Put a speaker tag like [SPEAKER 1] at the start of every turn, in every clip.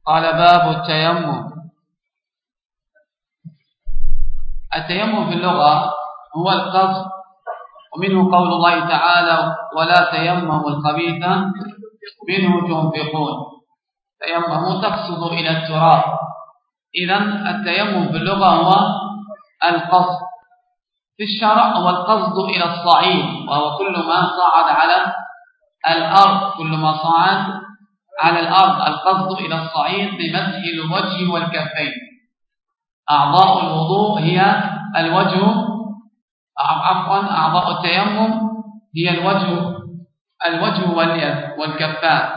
[SPEAKER 1] قال باب التيمم. التيمم في اللغة هو القصد، ومنه قول الله تعالى ولا تيمموا الخبيث منه تنفقون. تيمموا تقصد إلى التراب. إذن التيمم في اللغة هو القصد، في الشرع هو القصد إلى الصعيد، وهو كل ما صعد على الأرض، كل ما صعد على الأرض القصد إلى الصعيد بمسح الوجه والكفين. أعضاء الوضوء هي الوجه، أعضاء التيمم هي الوجه واليد والكفان.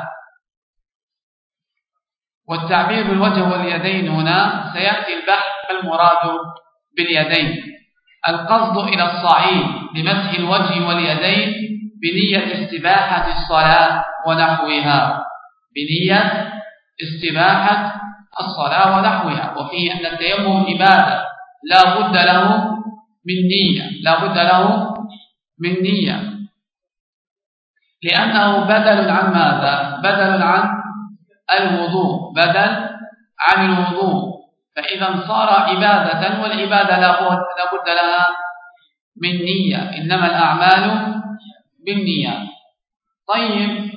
[SPEAKER 1] والتعبير بالوجه واليدين هنا سيأتي البحث المراد باليدين. القصد إلى الصعيد بمسح الوجه واليدين بنية استباحة الصلاة ونحوها، بنية استباحة الصلاة ونحوها. وفيه أن التيمم عبادة لا بد له من نية، لأنه بدل عن ماذا؟ بدل عن الوضوء، فإذا صار عبادة، والعبادة لا بد لها من نية، إنما الأعمال بالنية. طيب،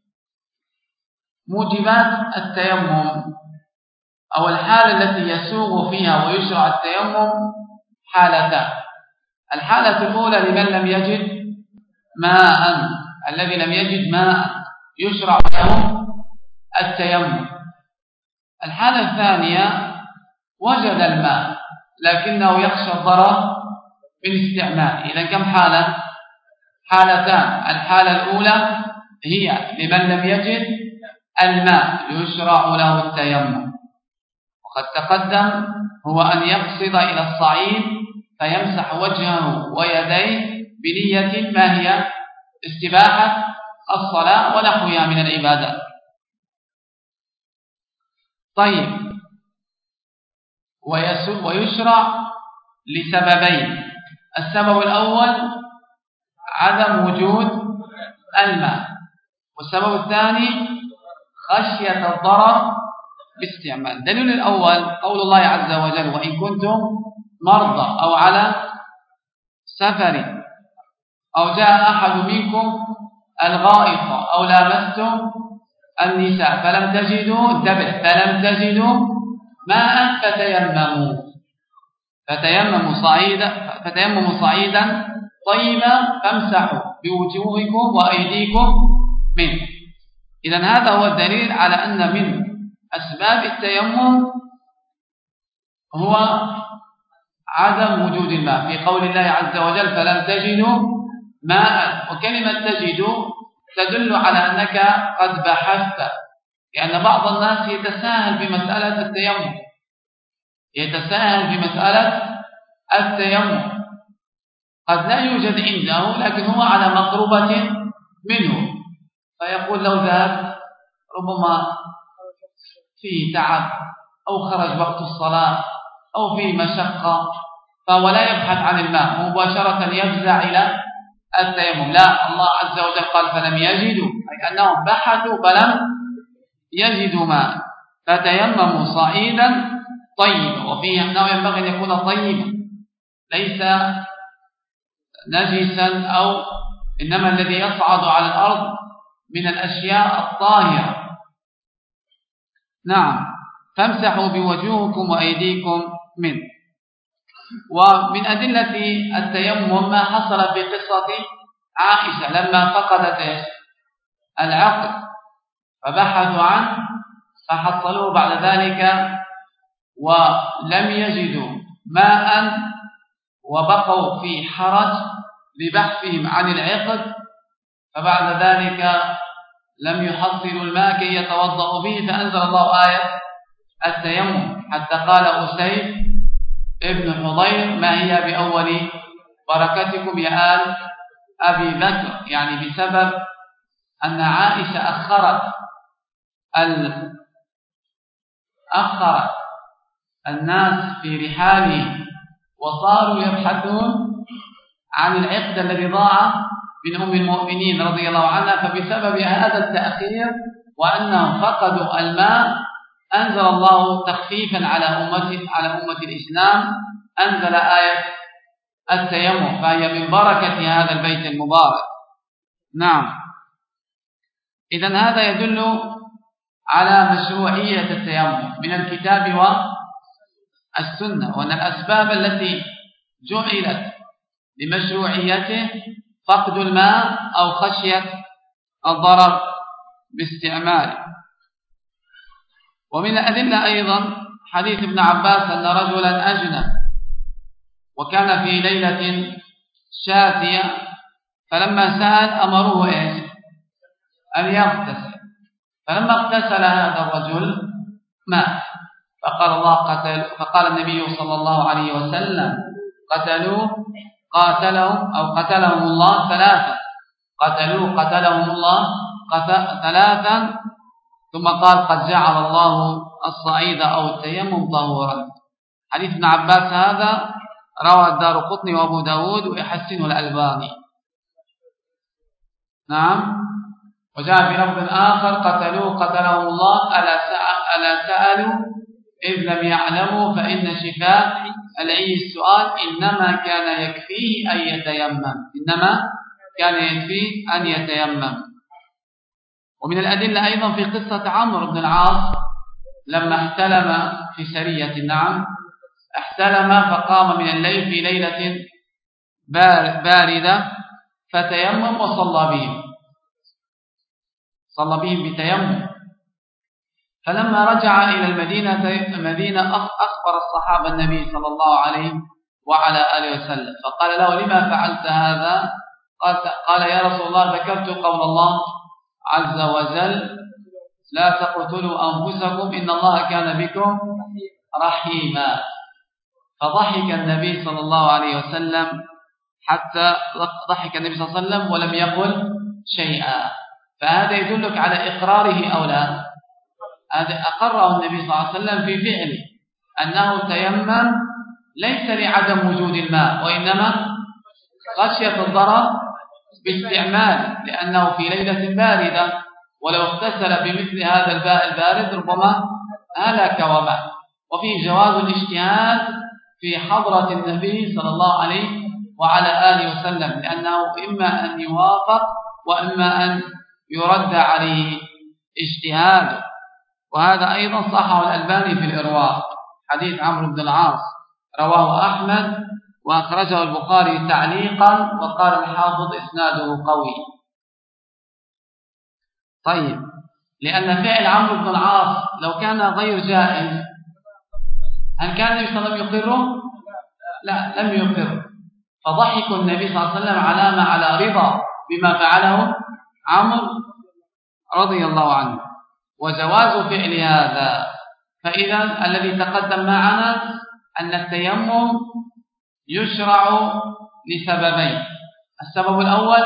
[SPEAKER 1] موجبات التيمم أو الحالة التي يسوغ فيها ويشرع التيمم حالتان. الحالة الأولى لمن لم يجد ماء، الذي لم يجد ماء يشرع له التيمم. الحالة الثانية وجد الماء لكنه يخشى الضرر بالاستعمال. إذا كم حالة؟ حالتان. الحالة الأولى هي لمن لم يجد الماء يشرع له التيمم، وقد تقدم هو أن يقصد إلى الصعيد فيمسح وجهه ويديه بنية ما هي استباحة الصلاة ونحوها من العبادات. طيب، ويشرع لسببين. السبب الأول عدم وجود الماء، والسبب الثاني خشية الضرر باستعمال. دليل الأول قول الله عز وجل وإن كنتم مرضى أو على سفر أو جاء أحد منكم الغائط أو لامستم النساء فلم تجدوا ماء فتيمموا صعيدا طيبا فامسحوا بوجوهكم وأيديكم منه. إذن هذا هو الدليل على أن من أسباب التيمم هو عدم وجود الماء، في قول الله عز وجل فلم تجدوا ماء. وكلمة تجدوا تدل على أنك قد بحثت، لأن بعض الناس يتساهل بمسألة التيمم، قد لا يوجد عنده لكن هو على مقربة منه، فيقول لو ذهب ربما فيه تعب أو خرج وقت الصلاة أو فيه مشقة، فهو لا يبحث عن الماء، مباشرة يفزع إلى التيمم. لا، الله عز وجل قال فلم يجدوا، أي أنهم بحثوا فلم يجدوا ماء فتيمموا صعيدا طيبا. وفيه أنه ينبغي أن يكون طيبا ليس نجسا، أو إنما الذي يصعد على الأرض من الأشياء الطاهرة. نعم، فامسحوا بوجوهكم وأيديكم منه. ومن أدلة التيمم ما حصل في قصة عائشة لما فقدت العقل فبحثوا عنه فحصلوه بعد ذلك ولم يجدوا ماء، وبقوا في حرج لبحثهم عن العقد، فبعد ذلك لم يحصلوا الماء كي يتوضأوا به، فأنزل الله آية التيمم، حتى قال أسيد ابن حضير ما هي بأول بركتكم يا آل أبي بكر، يعني بسبب أن عائشة أخرت الناس في رحاله وصاروا يبحثون عن العقد الذي ضاع من أم المؤمنين رضي الله عنها. فبسبب هذا التأخير وأنهم فقدوا الماء أنزل الله تخفيفا على أمة الإسلام، أنزل آية التيمم، فهي من بركة هذا البيت المبارك. نعم. إذن هذا يدل على مشروعية التيمم من الكتاب والسنة، وأن الأسباب التي جعلت لمشروعيته فقد الماء أو خشية الضرر باستعماله. ومن الأدلة أيضا حديث ابن عباس أن رجلا أجنب وكان في ليلة شاتية، فلما سأل أمروه أن يغتسل، فلما اغتسل هذا الرجل مات، فقال النبي صلى الله عليه وسلم قتلهم الله ثلاثا، قتلهم الله ثلاثا، ثم قال قد جعل الله الصعيد أو التيمم طهورا. حديث ابن عباس هذا روى الدارقطني وأبو داود ويحسنه الألباني. نعم. وجاء في لفظ آخر قتلهم الله ألا سألوا إذ لم يعلموا فإن شفاء العي السؤال، إنما كان يكفيه أن يتيمم. ومن الأدلة أيضا في قصة عمرو بن العاص لما احتلم في سرية، نعم، احتلم فقام من الليل في ليلة باردة فتيمم وصلى بهم بتيمم. فلما رجع إلى المدينة أخبر الصحابة النبي صلى الله عليه وعلى آله وسلم، فقال له لما فعلت هذا؟ قال يا رسول الله ذكرت قول الله عز وجل لا تقتلوا أنفسكم إن الله كان بكم رحيما. فضحك النبي صلى الله عليه وسلم ولم يقل شيئا. فهذا يدلك على إقراره أو لا؟ هذا أقره النبي صلى الله عليه وسلم في فعله، أنه تيمم ليس لعدم وجود الماء، وإنما خشية الضرر باستعمال، لأنه في ليلة باردة، ولو اغتسل بمثل هذا الماء البارد ربما هلك ومات. وفيه جواز الاجتهاد في حضرة النبي صلى الله عليه وعلى آله وسلم، لأنه إما أن يوافق وإما أن يرد عليه اجتهاده. وهذا أيضا صححه الألباني في الإرواء، حديث عمرو بن العاص رواه أحمد وأخرجه البخاري تعليقا، وقال الحافظ إسناده قوي. طيب، لأن فعل عمرو بن العاص لو كان غير جائز هل كان النبي صلى الله عليه وسلم يقره؟ لا، لم يقره. فضحك النبي صلى الله عليه وسلم على رضا بما فعله عمرو رضي الله عنه، وجواز فعل هذا. فإذا الذي تقدم معنا أن التيمم يشرع لسببين. السبب الأول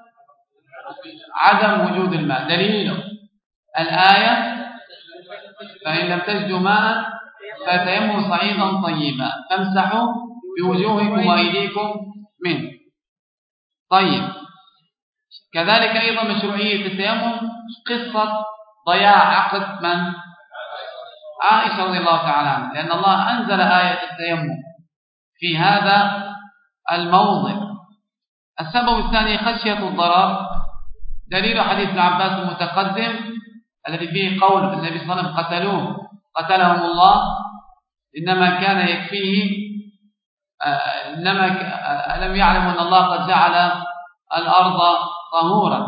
[SPEAKER 1] عدم وجود الماء، دليله الآية فإن لم تجدوا ماء فتيمموا صعيدا طيبا فامسحوا بوجوهكم وأيديكم منه. طيب، كذلك أيضا مشروعية التيمم قصة ضياع عقد من؟ عائشة رضي الله تعالى عنها، لأن الله أنزل آية التيمم في هذا الموضع. السبب الثاني خشية الضرر، دليل حديث ابن عباس المتقدم الذي فيه قول النبي صلى الله عليه وسلم قتلهم الله، إنما كان يكفيه ألم يعلموا أن الله قد جعل الأرض طهورا.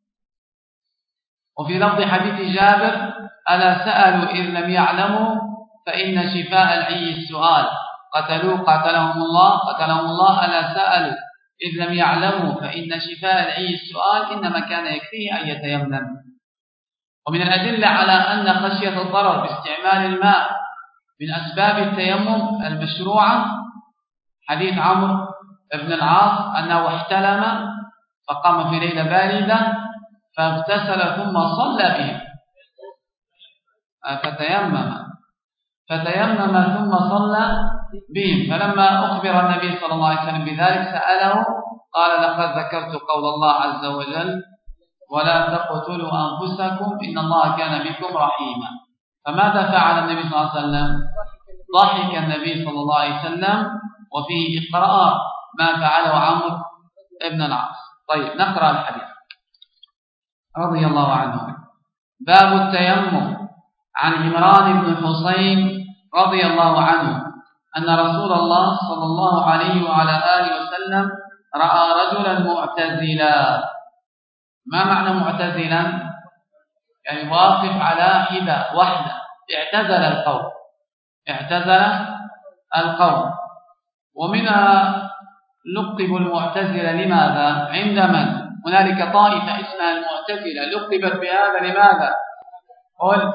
[SPEAKER 1] وفي لفظ حديث جابر ألا سألوا إذ لم يعلموا فإن شفاء العي السؤال، قتلهم الله ألا سألوا إذ لم يعلموا فإن شفاء العي السؤال، إنما كان يكفيه أن يتيمم. ومن الأدلة على أن خشية الضرر باستعمال الماء من أسباب التيمم المشروعة حديث عمرو بن العاص أنه احتلم فقام في ليلة باردة فاغتسل ثم صلى بهم، فتيمم ثم صلى بهم. فلما أخبر النبي صلى الله عليه وسلم بذلك سأله قال لقد ذكرت قول الله عز وجل ولا تقتلوا أنفسكم إن الله كان بكم رحيما. فماذا فعل النبي صلى الله عليه وسلم؟ ضحك النبي صلى الله عليه وسلم، وفيه إقراء ما فعله عمرو بن العاص. طيب نقرأ الحديث رضي الله عنه. باب التيمم. عن عمران بن حسين رضي الله عنه أن رسول الله صلى الله عليه وعلى آله وسلم رأى رجلا معتزلا. ما معنى معتزلا؟ يعني واقف على حدة واحدة، اعتزل القوم، اعتزل القوم. ومنها لقب المعتزلة لماذا؟ عند من؟ هنالك طائفة اسمها المعتزلة لقبت بهذا لماذا؟ قل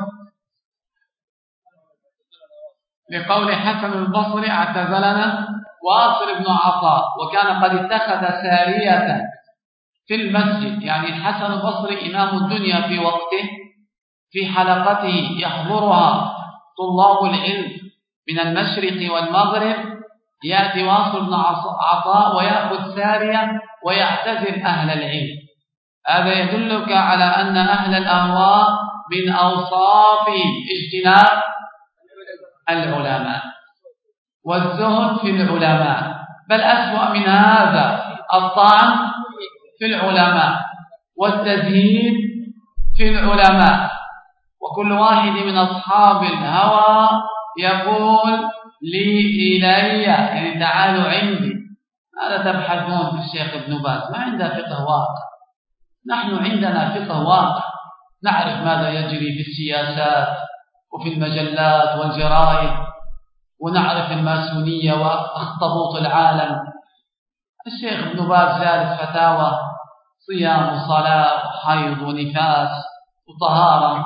[SPEAKER 1] لقول حسن البصري اعتزلنا واصل بن عطاء، وكان قد اتخذ سارية في المسجد. يعني الحسن البصري إمام الدنيا في وقته، في حلقته يحضرها طلاب العلم من المشرق والمغرب، يأتي واصل بن عطاء ويأخذ سارية ويعتزل أهل العلم. هذا يدلك على أن أهل الأهواء من أوصاف اجتناب العلماء والزهد في العلماء، بل أسوأ من هذا الطعن في العلماء والتزهيد في العلماء. وكل واحد من أصحاب الهوى يقول لي إلي، يعني تعالوا عندي. ماذا تبحثون في الشيخ ابن باز؟ ما عنده فقه واقع. نحن عندنا فقه واقع، نعرف ماذا يجري في السياسات وفي المجلات والجرائد، ونعرف الماسونية واخطبوط العالم. الشيخ ابن باز جالس فتاوى صيام وصلاة وحيض ونفاس وطهارة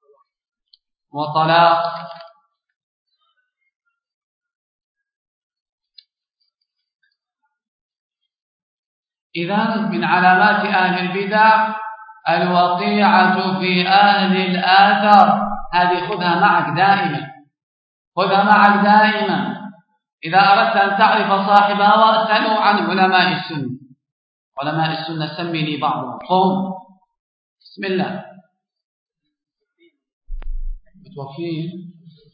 [SPEAKER 1] وطلاق. إذن من علامات أهل البدع الوقيعة في أهل الآثار. هذه خذها معك دائما، خذها معك دائما. إذا أردت أن تعرف صاحب هوى اسأله عن علماء السنة. علماء السنة سمي لي بعضهم. قم بسم الله. متوفين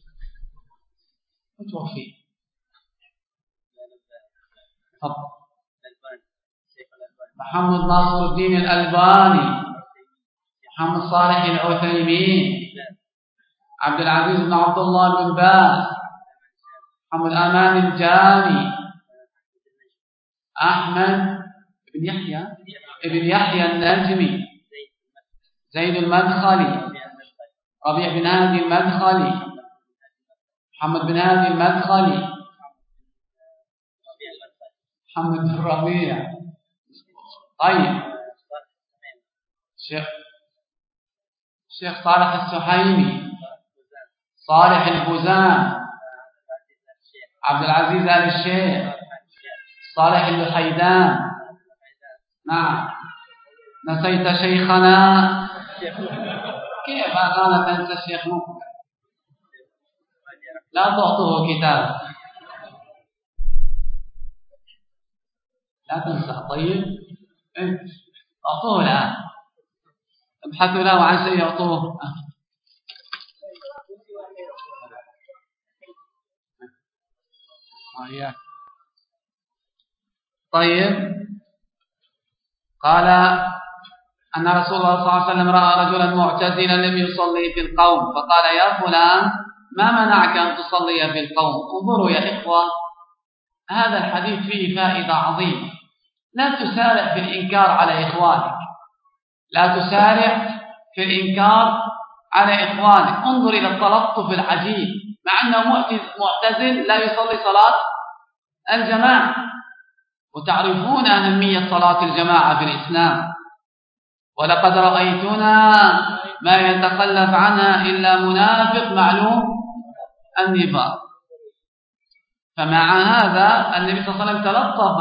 [SPEAKER 1] محمد ناصر الدين الألباني، محمد صالح العثيمين، عبد العزيز بن عبد الله بن باز، محمد أمان الجاني، أحمد بن يحيى النجمي، زيد المدخلي، ربيع بن هادي المدخلي، محمد بن هادي المدخلي، محمد بن ربيع. طيب الشيخ صالح السحيمي، صالح البوزان، عبد العزيز آل الشيخ، صالح اللحيدان. نعم. نسيت شيخنا. كيف أنا تنسى الشيخ مقبل؟ لا تعطوه كتاب، لا تنسى. طيب أعطوه الآن، ابحثوا له عن شيء يعطوه. طيب قال أن رسول الله صلى الله عليه وسلم رأى رجلا معتزلا لم يصلي في القوم، فقال يا فلان ما منعك أن تصلي في القوم؟ انظروا يا إخوة، هذا الحديث فيه فائدة عظيمة. لا تسارع في الإنكار على إخوانك، لا تسارع في الإنكار على إخوانك. انظر إلى التلطف العجيب، مع أنه معتزل لا يصلي صلاة الجماعة، وتعرفون أهمية صلاة الجماعة في الإسلام. ولقد رأيتنا ما يتخلف عنها إلا منافق معلوم النفاق. فمع هذا النبي صلى الله عليه وسلم تلطف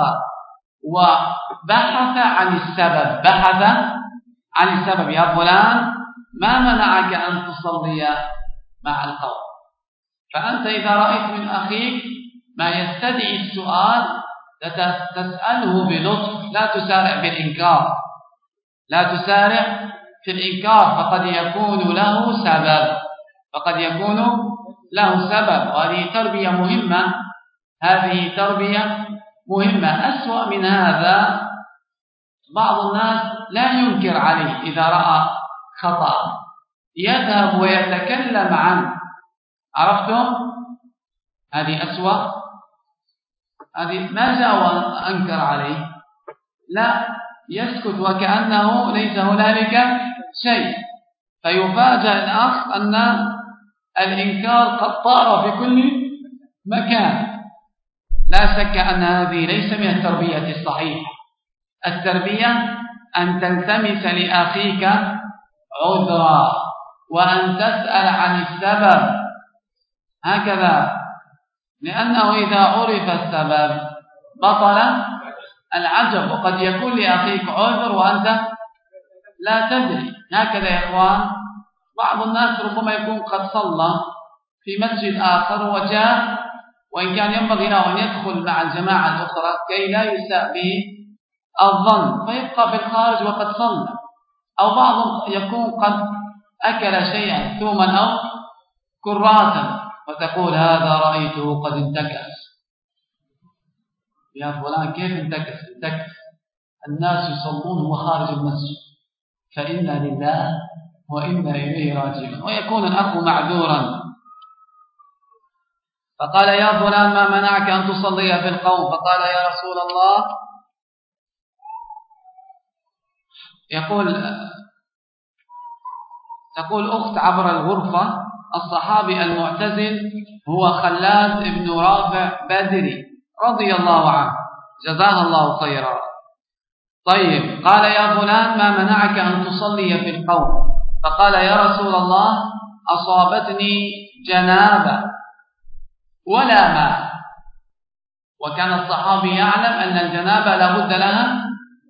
[SPEAKER 1] وبحث عن السبب، بحث عن السبب. يا فلان ما منعك أن تصلي مع القوم؟ فأنت إذا رأيت من أخيك ما يستدعي السؤال تسأله بلطف، لا تسارع في الإنكار، لا تسارع في الإنكار، فقد يكون له سبب، فقد يكون له سبب، وهذه تربية مهمة. هذه تربية مهمة. أسوأ من هذا بعض الناس لا ينكر عليه إذا رأى خطأ، يذهب ويتكلم عنه. عرفتم؟ هذه أسوأ. هذه ما جاء وأنكر عليه، لا، يسكت وكأنه ليس هنالك شيء. فيفاجأ الأخ أن الإنكار قد طار في كل مكان. لا شك أن هذه ليس من التربية الصحيحة. التربية أن تلتمس لأخيك عذرا وأن تسأل عن السبب، هكذا، لأنه إذا عرف السبب بطل العجب. وقد يكون لأخيك عذر وأنت لا تدري. هكذا يا إخوان، بعض الناس ربما يكون قد صلى في مسجد آخر وجاء، وإن كان ينبغي له أن يدخل مع الجماعة الأخرى كي لا يساء به الظن، فيبقى في الخارج وقد صلى. أو بعض يكون قد أكل شيئا ثوما أو كراسا، وتقول هذا رأيته قد انتكس. يا فلان كيف انتكس؟ الناس يصلون وخارج المسجد، فإنا لله وإنا إليه راجعون. ويكون الأخ معذورا. فقال يا فلان ما منعك أن تصلي في القوم؟ فقال يا رسول الله، تقول أخت عبر الغرفة، الصحابي المعتزل هو خلاد بن رافع بدري رضي الله عنه، جزاه الله خيرا. طيب، قال يا فلان ما منعك أن تصلي في القوم؟ فقال يا رسول الله أصابتني جنابة ولا ماء. وكان الصحابي يعلم أن الجنابة لابد لها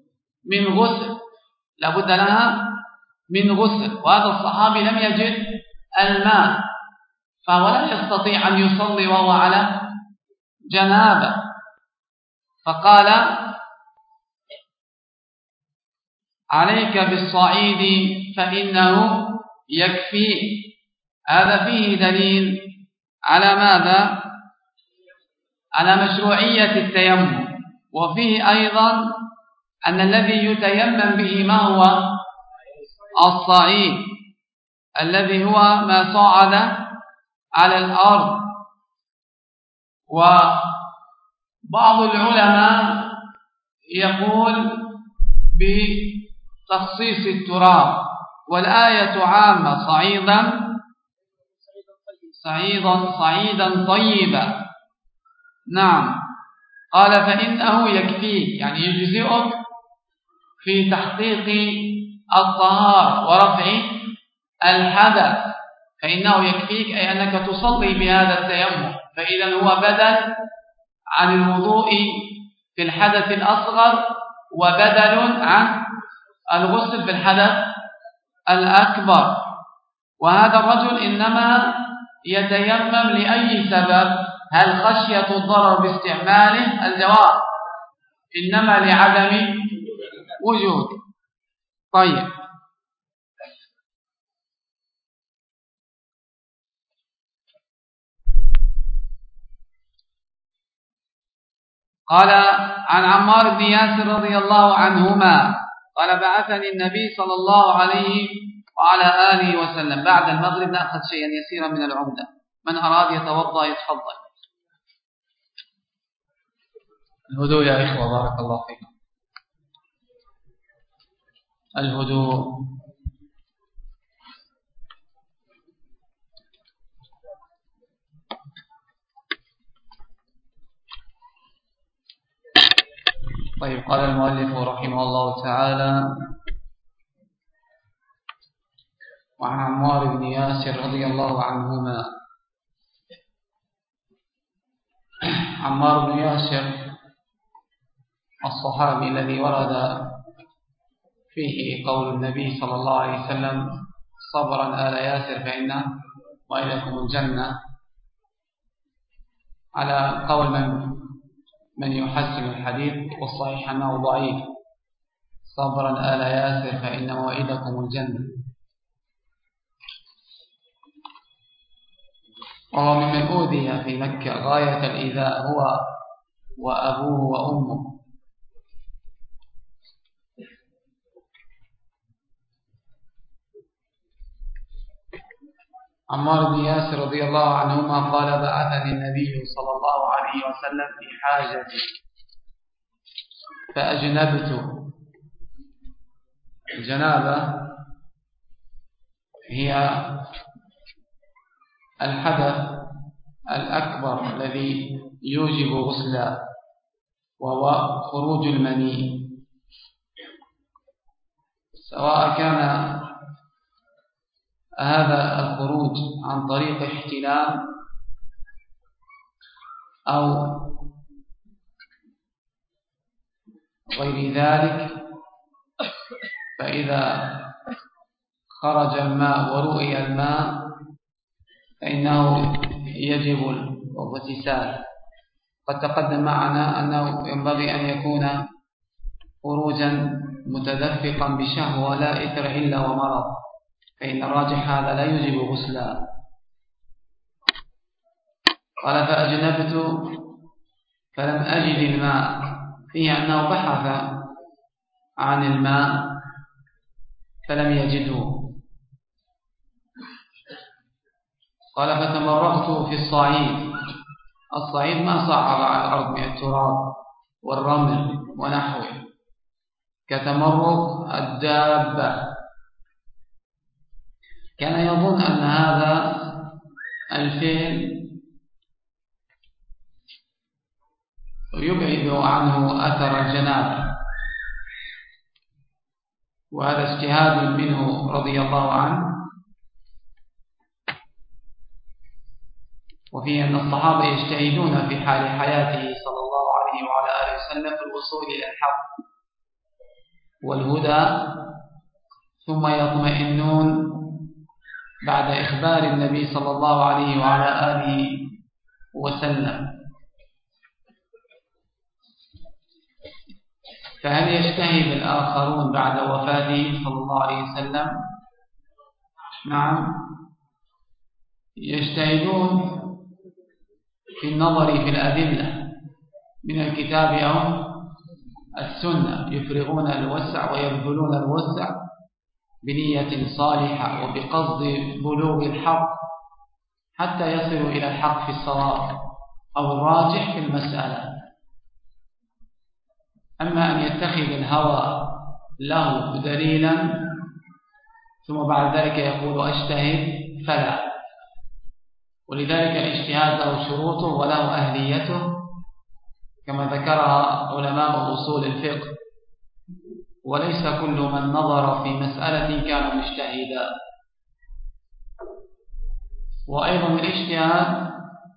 [SPEAKER 1] من غسل، وهذا الصحابي لم يجد الماء، فهو لا يستطيع أن يصلي وهو على جنابة. فقال عليك بالصعيد فإنه يكفي. هذا فيه دليل على ماذا؟ على مشروعية التيمم. وفيه أيضا أن الذي يتيمم به ما هو؟ الصعيد، الذي هو ما صعد على الأرض. وبعض العلماء يقول بتخصيص التراب، والآية عامة، صعيدا طيبا. نعم. قال فإنه يكفيك، يعني يجزئك في تحقيق الطهارة ورفع الحدث. فإنه يكفيك أي أنك تصلي بهذا التيمم، فإذا هو بدل عن الوضوء في الحدث الأصغر، وبدل عن الغسل في الحدث الأكبر. وهذا الرجل إنما يتيمم لأي سبب؟ هل خشية الضرر باستعماله؟ الجواب إنما لعدم وجود. طيب، قال عن عمار بن ياسر رضي الله عنهما قال بعثني النبي صلى الله عليه وعلى آله وسلم. بعد المغرب نأخذ شيئا يسيرا من العمدة، من أراد يتوضأ يتفضل. الهدوء يا إخوة، بارك الله فيكم، الهدوء. طيب، قال المؤلف رحمه الله تعالى وعن عمار بن ياسر رضي الله عنهما. عمار بن ياسر الصحابي الذي ورد فيه قول النبي صلى الله عليه وسلم صبرا آل ياسر فإن وإليكم الجنة، على قول من يحسن الحديث، والصحيح أنه ضعيف. صبرا آل ياسر فإن موعدكم الجنة. وهو ممن أوذي في مكة غاية الإيذاء هو وأبوه وأمه. عمار بن ياسر رضي الله عنهما قال بعثني النبي صلى الله عليه وسلم في حاجة فأجنبت. الجنابة هي الحدث الأكبر الذي يوجب غسلا، وهو خروج المني، سواء كان هذا الخروج عن طريق احتلام أو غير ذلك. فإذا خرج الماء ورؤي الماء فإنه يجب الاغتسال. قد تقدم معنا أنه ينبغي أن يكون خروجا متدفقا بشهوة لا إثر إلا ومرض، فإن الراجح هذا لا يجب غسلا. قال فأجنبت فلم أجد الماء، فيه أنه بحث عن الماء فلم يجده. قال فتمرغت في الصعيد. الصعيد ما صعد على الأرض من التراب والرمل ونحوه، كتمرغ الدابة. كان يظن أن هذا الفعل يبعد عنه أثر الجنابة، وهذا اجتهاد منه رضي الله عنه. وفيه أن الصحابة يجتهدون في حال حياته صلى الله عليه وعلى آله وسلم في الوصول إلى الحق والهدى، ثم يطمئنون بعد إخبار النبي صلى الله عليه وعلى آله وسلم. فهل يجتهد الآخرون بعد وفاته صلى الله عليه وسلم؟ نعم، يجتهدون في النظر في الأدلة من الكتاب أو السنة، يفرغون الوسع ويبذلون الوسع بنية صالحة وبقصد بلوغ الحق حتى يصلوا إلى الحق في الصواب أو الراجح في المسألة. أما أن يتخذ الهوى له دليلا ثم بعد ذلك يقول أجتهد فلا. ولذلك الاجتهاد له شروطه وله أهليته كما ذكرها علماء أصول الفقه، وليس كل من نظر في مسألة كان مجتهدا. وأيضا الاجتهاد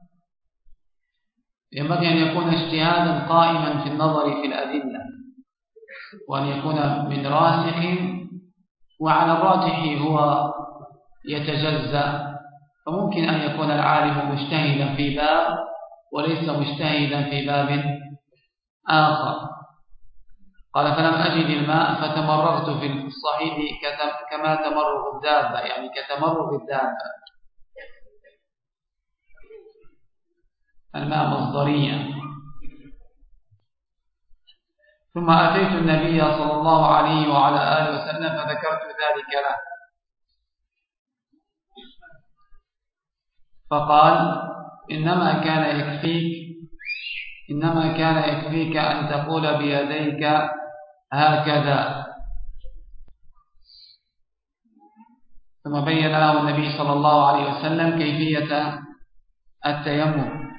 [SPEAKER 1] ينبغي أن يكون اجتهادا قائما في النظر في الأدلة، وأن يكون من راسخ، وعلى الراجح هو يتجزأ. فممكن أن يكون العالم مجتهدا في باب وليس مجتهدا في باب آخر. قال فلم أجد الماء فتمرغت في الصعيد كما تمرغ الدابة، يعني كتمرغ الدابة. الماء مصدريا. ثم أتيت النبي صلى الله عليه وعلى آله وسلم فذكرت ذلك له، فقال إنما كان يكفيك أن تقول بيديك هكذا. ثم بين له النبي صلى الله عليه وسلم كيفية التيمم،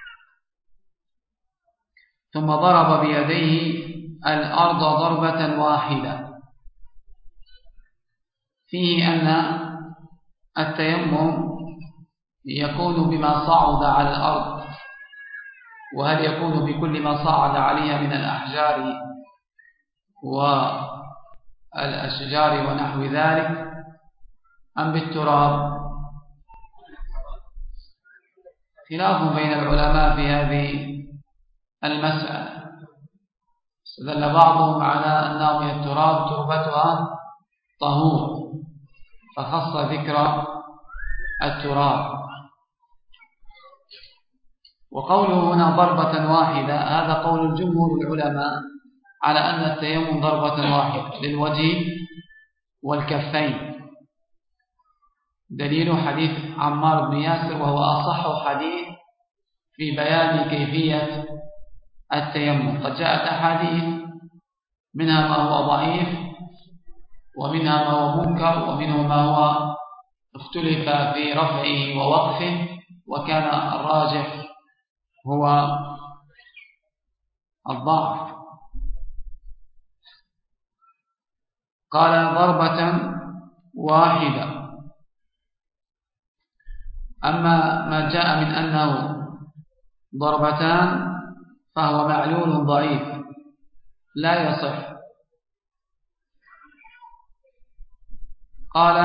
[SPEAKER 1] ثم ضرب بيديه الأرض ضربة واحدة. فيه أن التيمم يكون بما صعد على الأرض، وهل يكون بكل ما صعد عليها من الأحجار والأشجار ونحو ذلك أم بالتراب؟ خلاف بين العلماء في هذه المسألة. استدل بعضهم على أنه من التراب تربتها طهور، فخص ذكر التراب. وقوله هنا ضربة واحدة هذا قول الجمهور العلماء على أن التيمم ضربة واحدة للوجه والكفين. دليل حديث عمار بن ياسر وهو أصح حديث في بيان كيفية التيمم. قد جاءت أحاديث منها ما هو ضعيف ومنها ما هو منكر ومنه ما هو اختلف في رفعه ووقفه، وكان الراجح هو الضعف. قال ضربة واحدة. أما ما جاء من أنه ضربتان فهو معلول ضعيف لا يصح. قال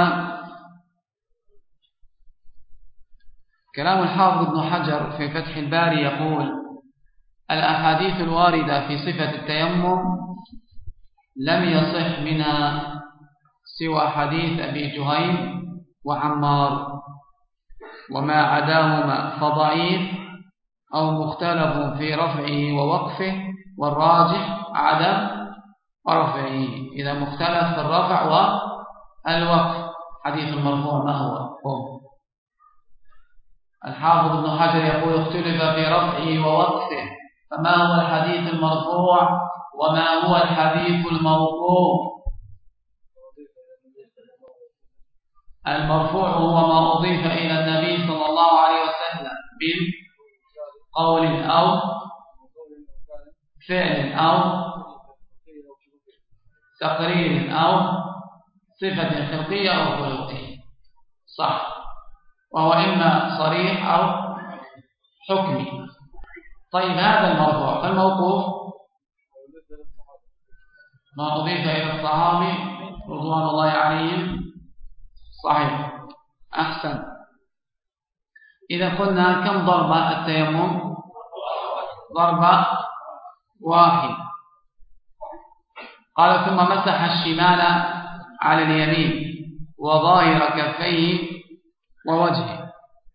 [SPEAKER 1] كلام الحافظ ابن حجر في فتح الباري يقول الأحاديث الواردة في صفة التيمم لم يصح منها سوى حديث أبي جهيم وعمار، وما عداهما فضعيف أو مختلف في رفعه ووقفه، والراجح عدم رفعه. إذا مختلف في الرفع والوقف. حديث المرفوع ما هو؟ الحافظ ابن حجر يقول اختلف في رفعه ووقفه، فما هو الحديث المرفوع وما هو الحديث الموقوف؟ المرفوع هو ما أضيف إلى النبي صلى الله عليه وسلم بقول أو فعل أو تقرير أو صفة خلقية أو خلقية، صح، وهو إما صريح أو حكمي. طيب هذا المرفوع. فالموقوف ما أضيف إلى الصحابي رضوان الله عليهم، صحيح، أحسن. إذا قلنا كم ضربة التيمم؟ ضربة واحد. قال ثم مسح الشمال على اليمين وظاهر كفيه ووجهه.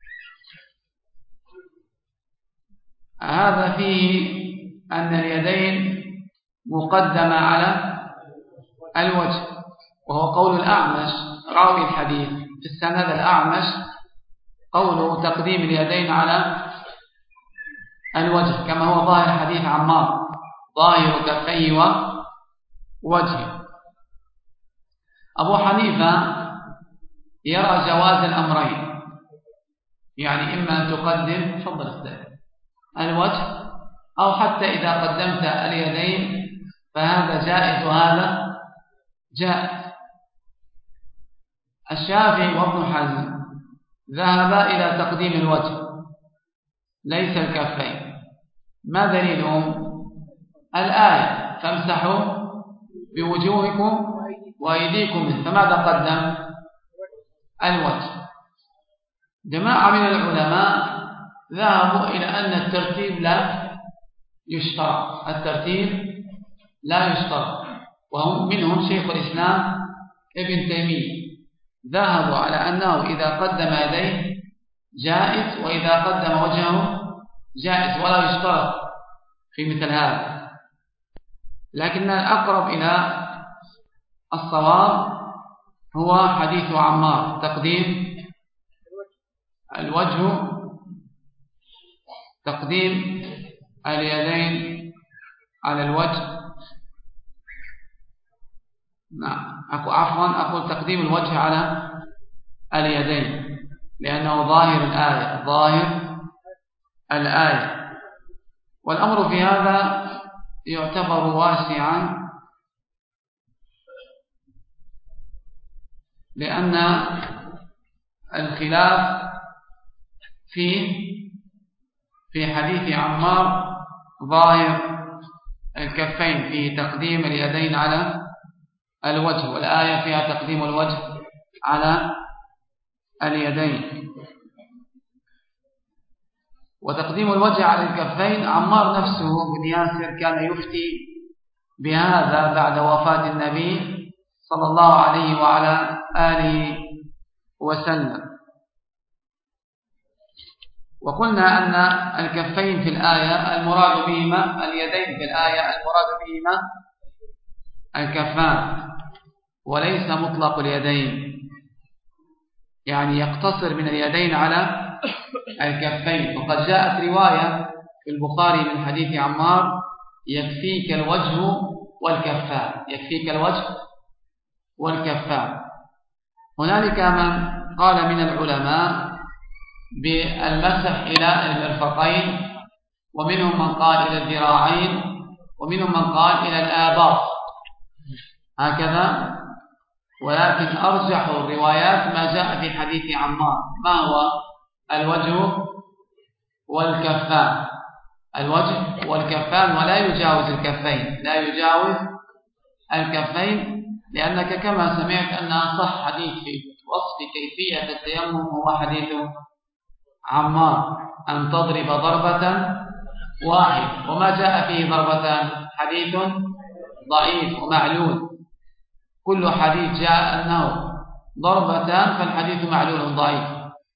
[SPEAKER 1] هذا فيه أن اليدين مقدمة على الوجه، وهو قول الأعمش راوي الحديث في السند. الأعمش قوله تقديم اليدين على الوجه كما هو ظاهر حديث عمار، ظاهر كفيه ووجهه. أبو حنيفة يرى جواز الأمرين، يعني إما أن تقدم الوجه أو حتى إذا قدمت اليدين فهذا جائز وهذا جائز. الشافعي وابن حزم ذهب إلى تقديم الوجه ليس الكفين. ما دليلهم؟ الآية فامسحوا بوجوهكم وأيديكم. فماذا قدم؟ الوجه. جماعة من العلماء ذهبوا إلى أن الترتيب لا يشترط. الترتيب لا يشترط، وهم منهم شيخ الإسلام ابن تيمية، ذهبوا على أنه إذا قدم يديه جائز وإذا قدم وجهه جائز ولا يشترط في مثل هذا. لكن الأقرب إلى الصواب هو حديث عمار تقديم الوجه، تقديم اليدين على الوجه. نعم، أقول تقديم الوجه على اليدين لأنه ظاهر الآية، ظاهر الآية. والأمر في هذا يعتبر واسعا، لأن الخلاف في حديث عمار ظاهر الكفين فيه تقديم اليدين على الوجه، والآية فيها تقديم الوجه على اليدين. وتقديم الوجه على الكفين عمار نفسه بن ياسر كان يفتي بهذا بعد وفاة النبي صلى الله عليه وعلى آله وسلم. وقلنا أن الكفين في الآية المراد بهما اليدين في الآية المراد بهما الكفان وليس مطلق اليدين، يعني يقتصر من اليدين على الكفين. وقد جاءت رواية في البخاري من حديث عمار: يكفيك الوجه والكفان، يكفيك الوجه والكفان. هنالك من قال من العلماء بالمسح إلى المرفقين، ومنهم من قال إلى الذراعين، ومنهم من قال إلى الآباط، هكذا. ولكن أرجح الروايات ما جاء في حديث عمار. ما هو الوجه والكفان؟ الوجه والكفان، ولا يجاوز الكفين، لا يجاوز الكفين، لأنك كما سمعت أن أصح حديث في وصف كيفية التيمم هو حديث عمار: أن تضرب ضربة واحد، وما جاء فيه ضربتان حديث ضعيف ومعلول. كل حديث جاء أنه ضربتان فالحديث معلول ضعيف.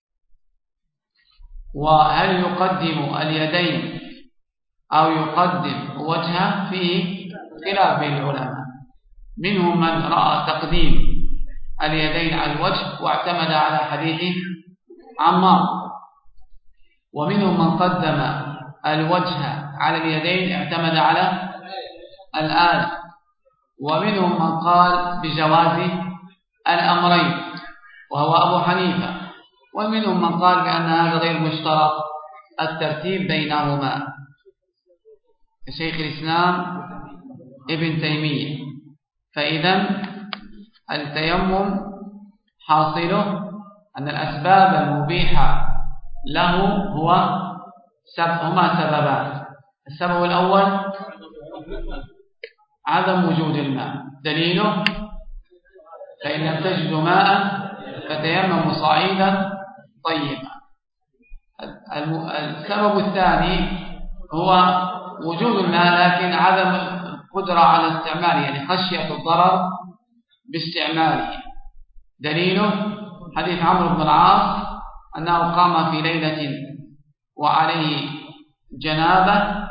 [SPEAKER 1] وهل يقدم اليدين أو يقدم وجهه؟ فيه خلاف بين العلماء. منهم من رأى تقديم اليدين على الوجه واعتمد على حديث عمار، ومنهم من قدم الوجه على اليدين اعتمد على الآية، ومنهم من قال بجواز الأمرين وهو أبو حنيفة، ومنهم من قال بأن هذا غير مشترط الترتيب بينهما كشيخ الإسلام ابن تيمية. فإذا التيمم حاصله أن الأسباب المبيحة له هما سببان. السبب الأول عدم وجود الماء، دليله: فإن لم تجدوا ماء فتيمموا صعيدا طيبا. السبب الثاني هو وجود الماء لكن عدم القدرة على استعماله، يعني خشية الضرر باستعماله. دليله حديث عمرو بن العاص أنه قام في ليلة وعليه جنابة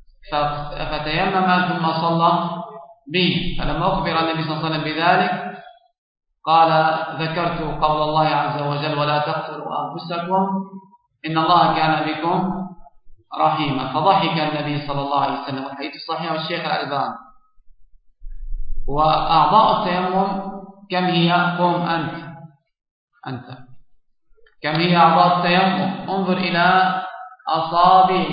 [SPEAKER 1] فتيمم ثم صلى به، فلما أخبر النبي صلى الله عليه وسلم بذلك قال: ذكرت قول الله عز وجل: ولا تقتلوا أنفسكم إن الله كان بكم رحيما. فضحك النبي صلى الله عليه وسلم، والحديث الصحيح والشيخ الألباني. وأعضاء التيمم كم هي؟ قم أنت كم هي أعضاء التيمم؟ انظر إلى أصابع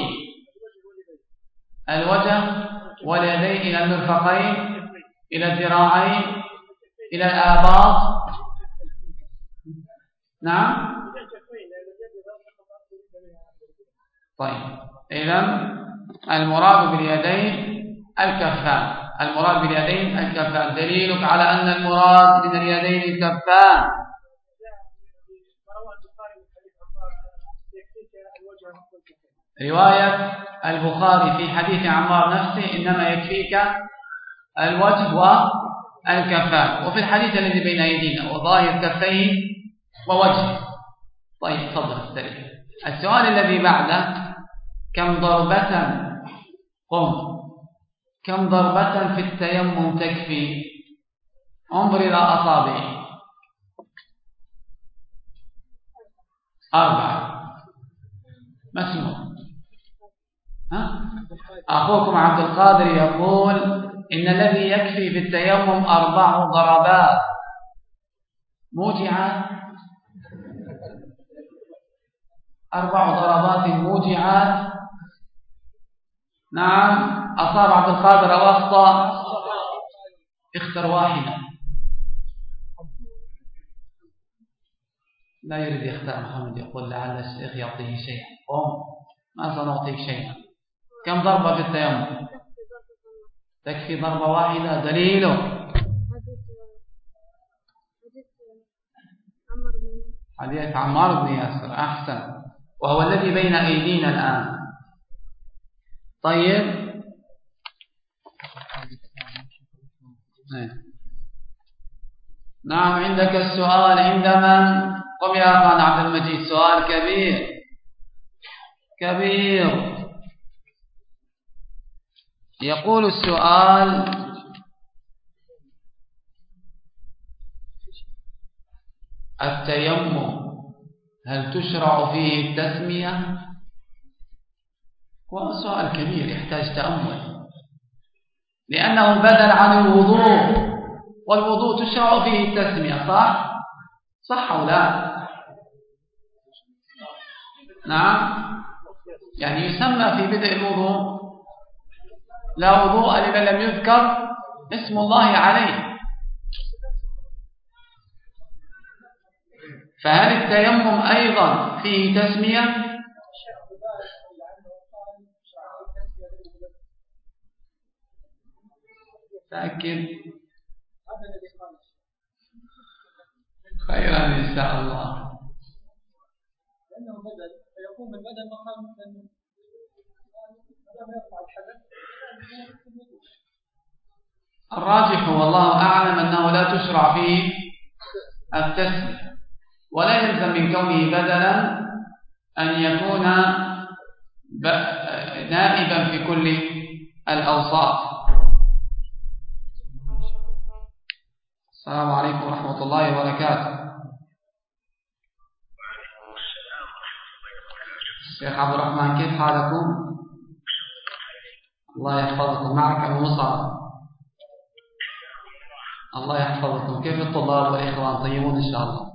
[SPEAKER 1] الوجه واليدين إلى المرفقين إلى الذراعين إلى الآباط. نعم. طيب، إذن المراد باليدين الكفان، المراد باليدين الكفان. دليلك على أن المراد من اليدين الكفان؟ رواية البخاري في حديث عمار نفسه: إنما يكفيك الوجه والكفان. وفي الحديث الذي بين أيدينا: وظاهر كفيه ووجهه. طيب، تفضل استريح. السؤال الذي بعده: كم ضربة كم ضربة في التيمم تكفي؟ انظر إلى أصابعه: 4. مسموع. أخوكم عبد القادر يقول إن الذي يكفي في التيمم 4 ضربات موجعات، 4 ضربات موجعات. نعم. أصاب عبد القادر أو أخطأ؟ اختر واحدة. لا يريد يختار محمد، يقول لعل الشيخ يعطيه شيئا. قم، ما سنعطيك شيئا. كم ضربة في التيمم؟ تكفي ضربة واحدة. دليله حديث عمار بن ياسر. أحسن، وهو الذي بين أيدينا الآن. طيب، نعم. عندك السؤال عند من؟ قم يا أخوان عبد المجيد، سؤال كبير. كبير. يقول السؤال: التيمم هل تشرع فيه التسمية؟ هو سؤال كبير يحتاج تأمل، لأنه بدل عن الوضوء، والوضوء تشرع فيه التسمية، صح أو لا؟ نعم، يعني يسمى في بدء الوضوء، لا وضوء لمن لم يذكر اسم الله عليه. فهل التيمم أيضا فيه تسمية؟ تأكد خيرا إن شاء الله. لأنه بدل فيقوم البدل مقام من يرفع الحدث. الراجح والله أعلم أنه لا تشرع فيه التسمية، ولا يلزم من كونه بدلا أن يكون نائبا في كل الأوصاف. السلام عليكم ورحمة الله وبركاته. الشيخ عبد الرحمن، كيف حالكم؟ الله يحفظكم. معك أبو مصعب. الله يحفظكم. كيف الطلاب والإخوان؟ طيبون إن شاء الله.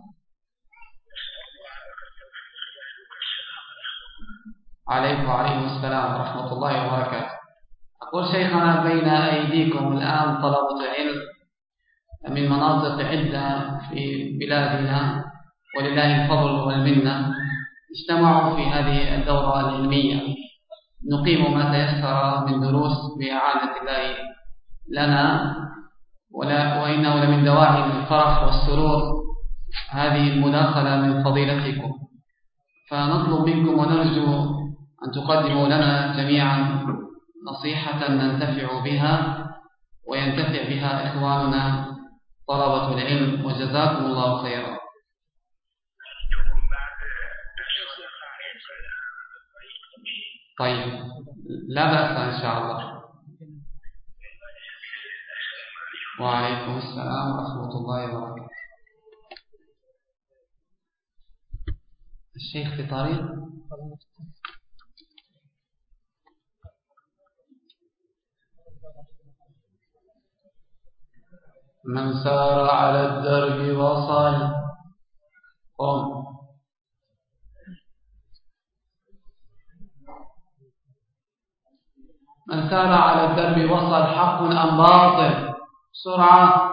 [SPEAKER 1] عليكم وعليكم السلام ورحمة الله وبركاته. أقول شيخنا، بين أيديكم الآن طلبة علم من مناطق عدة في بلادنا ولله الفضل والمنة، اجتمعوا في هذه الدورة العلمية. نقيم ما تيسر من دروس بإعانة الله لنا، وإنه لمن دواعي الفرح والسرور هذه المداخلة من فضيلتكم، فنطلب منكم ونرجو أن تقدموا لنا جميعا نصيحة ننتفع بها وينتفع بها إخواننا طلبة العلم، وجزاكم الله خيرا. طيب، لا بأس إن شاء الله. وعليكم السلام ورحمة الله وبركاته. الشيخ في طريق. من سار على الدرب وصل. قم. من سار على الدرب وصل، حق أم باطل؟ بسرعة.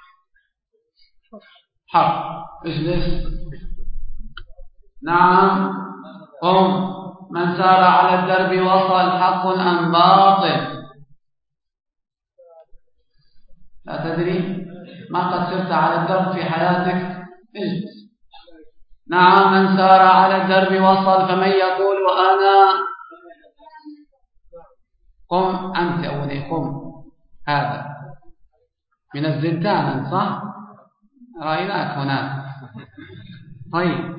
[SPEAKER 1] حق. اجلس. نعم. قم. من سار على الدرب وصل، حق أم باطل؟ لا تدري؟ ما قد سرت على الدرب في حياتك؟ اجلس. نعم. من سار على الدرب وصل، فمن يقول أنا؟ قم أنت أولي. قم. هذا من الزنتان، صح؟ رأيناك هناك. طيب،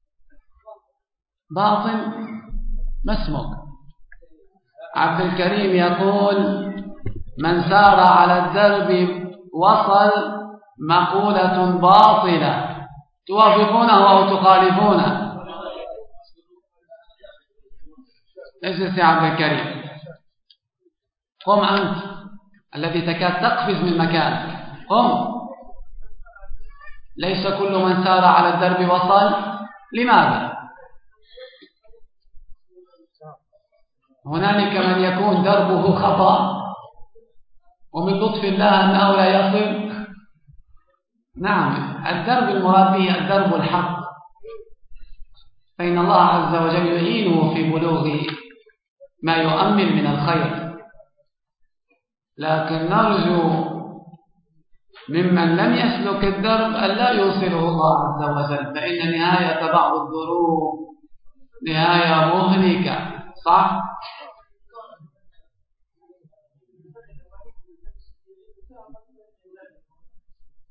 [SPEAKER 1] باطل. ما اسمك؟ عبد الكريم يقول: من سار على الدرب وصل، مقولة باطلة. توافقونه أو تخالفونه؟ اجلس يا عبد الكريم. قم أنت الذي تكاد تقفز من مكانك. قم. ليس كل من سار على الدرب وصل. لماذا؟ هنالك من يكون دربه خطأ، ومن لطف الله أنه لا يصل. نعم، الدرب المراد به الدرب الحق، فإن الله عز وجل يعينه في بلوغ ما يؤمل من الخير، لكن نرجو ممن لم يسلك الدرب أن لا يوصله الله عز وجل، فإن نهاية بعض الدروب نهاية مهلكة. صح؟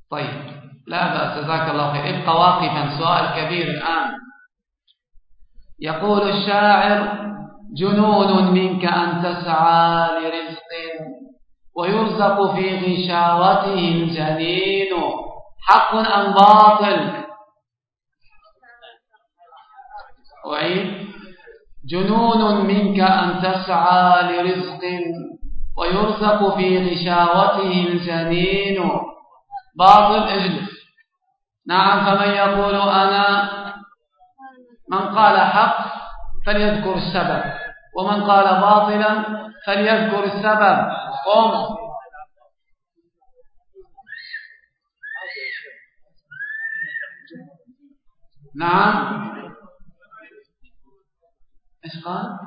[SPEAKER 1] طيب، لا بأس، جزاك الله خير. ابقى واقفا. سؤال كبير الآن. يقول الشاعر: جنون منك أن تسعى لرزق ويرزق في غشاوته الجنين، حق أم باطل؟ وعيد: جنون منك أن تسعى لرزق ويرزق في غشاوته الجنين، باطل. اجلس. نعم، فمن يقول أنا؟ من قال حق فليذكر السبب، ومن قال باطلا فليذكر السبب. قم. نعم، ايش قال؟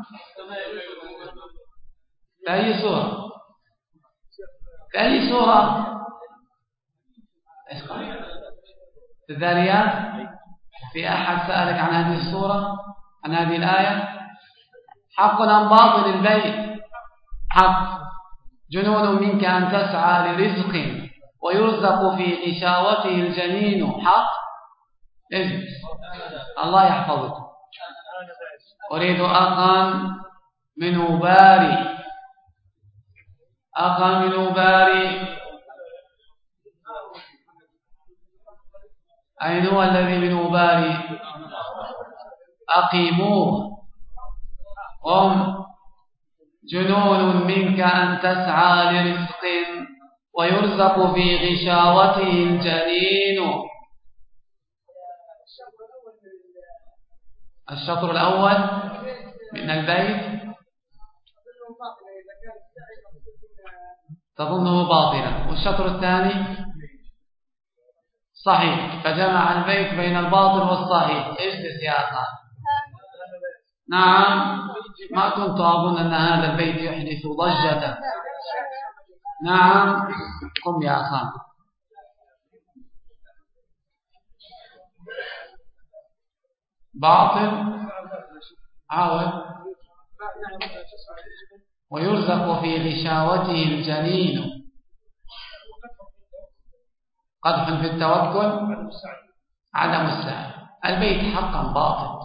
[SPEAKER 1] في أي سورة؟ في أي سورة؟ ايش قال؟ في الذاريات. في أحد سألك عن هذه السورة، عن هذه الآية؟ حق أم باطل البيت؟ حق. جنون منك أن تسعى لرزق ويرزق في غشاوته الجنين، حق. اجلس، الله يحفظك. أريد أخا من باري، أخا من باري. أين هو الذي من باري؟ أقيموه. قم. جنون منك أن تسعى لرزق ويرزق في غشاوته الجنين. الشطر الأول من البيت تظنه باطلا، والشطر الثاني صحيح، فجمع البيت بين الباطل والصحيح. اجلس يا أخي. نعم، ما كنت أظن أن هذا البيت يحدث ضجة. نعم، قم يا أخي. باطل. عاود. ويرزق في غشاوته الجنين، قدح في التوكل، عدم السعي. البيت حقا باطل.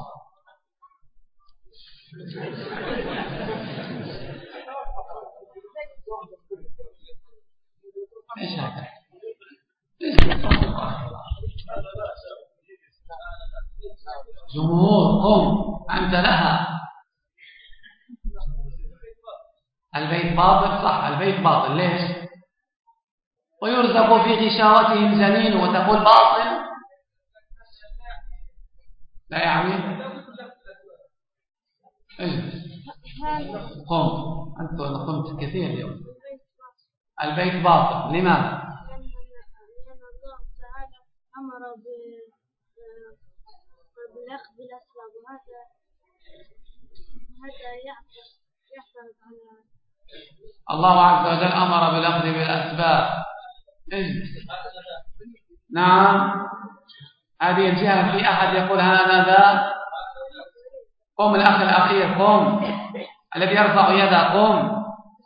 [SPEAKER 1] ايش هذا؟ جمهور، قم أنت لها. البيت باطل، صح، البيت باطل. ليش؟ ويرزق في غشاوته الجنين وتقول باطل؟ لا يعني. اجلس. قم أنت، ولا قمت كثير اليوم. البيت باطل. لماذا؟
[SPEAKER 2] لأن الله تعالى أمر بالأخذ بالأسباب، وهذا يحترم على
[SPEAKER 1] الله عز وجل أمر بالأخذ بالأسباب. نعم، هذه الجهة. في أحد يقول هذا؟ قم الأخ الأخير، قم. الذي يرفع يده، قم.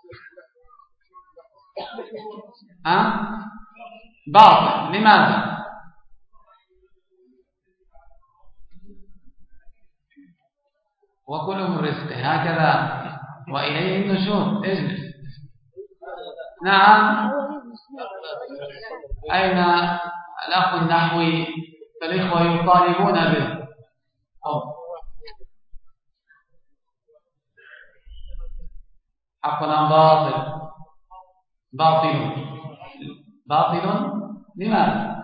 [SPEAKER 1] باطل. لماذا؟ وكل من رزقه، هكذا وإليه النشور. اجلس. نعم، أين الأخ النحوي؟ فالإخوة يطالبون به. حق أم باطل؟ باطل. باطل. لماذا؟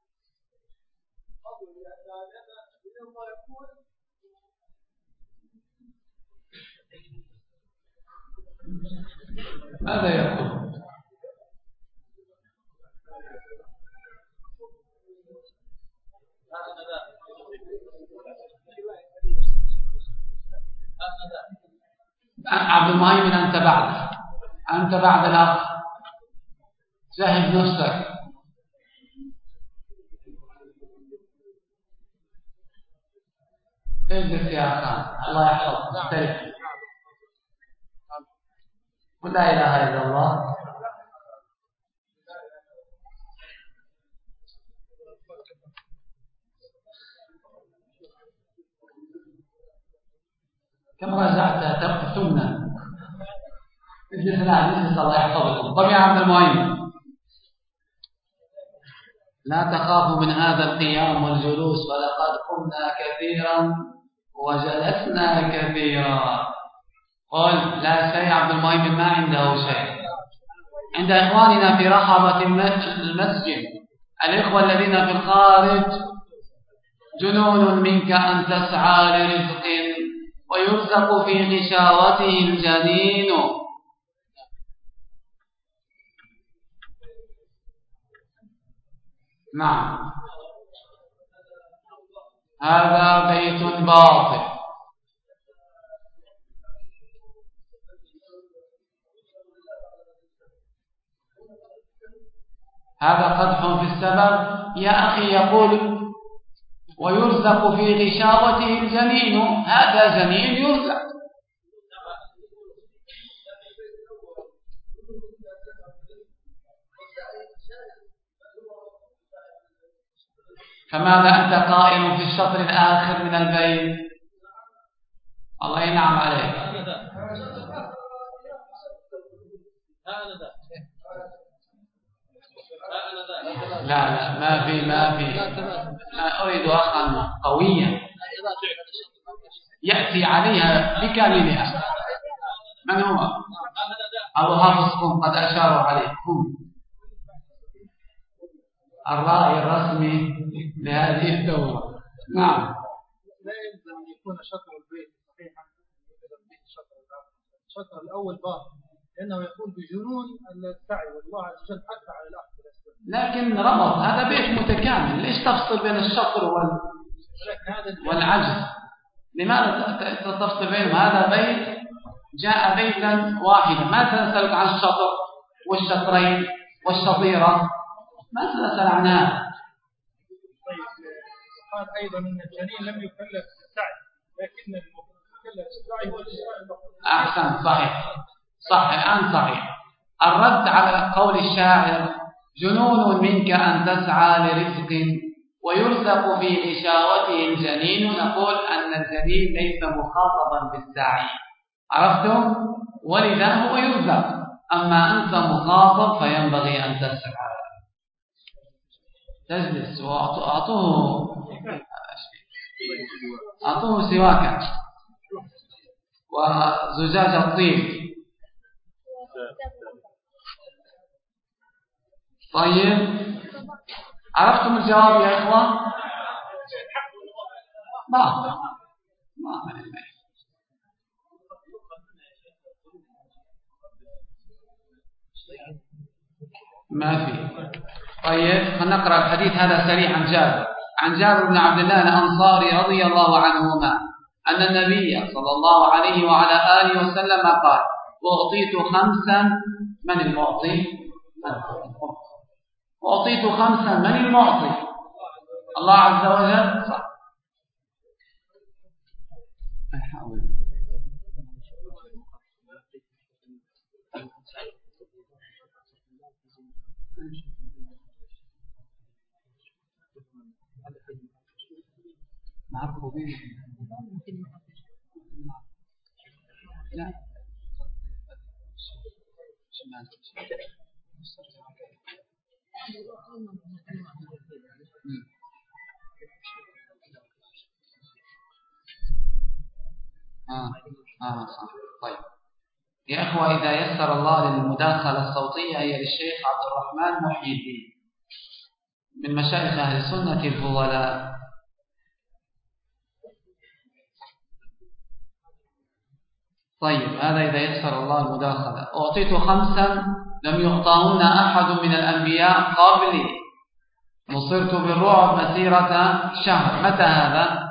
[SPEAKER 1] ماذا يقول؟ عبد المهيمن، أنت بعد، أنت بعد الأخ. جهز نفسك. اجلس يا أخي، الله يحفظك. استريح. قل لا إله إلا الله. كم راجعت ثمنا مثل سلاح الله يحفظكم. طب يا عبد المعين، لا تخافوا من هذا القيام والجلوس، ولقد قمنا كثيرا وجلسنا كثيرا. قل لا شيء. عبد المعين ما عنده شيء. عند إخواننا في رحبة المسجد الإخوة الذين في الخارج، جنون منك أن تسعى لرزق ويرزق في غشاوته الجنين. نعم، هذا بيت باطل. هذا قدح في السبب يا أخي. يقول ويرزق في غشاوته الجنين، هذا جنين يرزق. فماذا أنت قائل في الشطر الآخر من البيت؟ الله ينعم عليك. لا ما في ما أريد أخا قويا يأتي عليها بكاملها. من هو؟ أبو حافظكم قد أشاروا عليكم الراعي الرسمي لهذه الدورة. نعم.
[SPEAKER 3] لا يلزم أن يكون شطر البيت صحيحا. الشطر الأول باطل لأنه يكون بجنون السعي، والله عز وجل حتى على الأخذ.
[SPEAKER 1] لكن ربط هذا بيت متكامل، ليش تفصل بين الشطر والعجز؟ لماذا تفصل بينهم؟ هذا بيت جاء بيتا واحدا. ما سنسألك عن الشطر والشطرين والشطيرة، ما سنسأل عن هذا.
[SPEAKER 3] قال أيضا أن الجنين لم يكلف بالسعي، لكن المكلف بالسعي هو السعي.
[SPEAKER 1] أحسن، صح الآن صحيح. الرد على قول الشاعر جنون منك أن تسعى لرزق ويرزق في غشاوته الجنين، نقول أن الجنين ليس مخاطبا بالسعي، عرفتم؟ ولذا هو يرزق. أما أنت مخاطب فينبغي أن تسعى. تجلس أعطوه سواكا وزجاج الطين. طيب، عرفتم الجواب يا إخوة؟ ما في. طيب، خلينا نقرأ الحديث هذا سريع عن جابر بن عبد الله الأنصاري رضي الله عنهما أن النبي صلى الله عليه وعلى آله وسلم قال أعطيت خمسا. من المعطي؟ أعطيت خمسا. من المعطي؟ الله عز وجل. صح. أحاول. نعرفه بيه. لا. صح. طيب يا إخوة، إذا يسر الله للمداخلة الصوتية هي للشيخ عبد الرحمن محي الدين من مشايخ أهل السنة الفضلاء. طيب، هذا إذا يسر الله المداخلة. أعطيت خمسا لم يعطاهن أحد من الأنبياء قبلي، نصرت بالرعب مسيرة شهر. متى هذا؟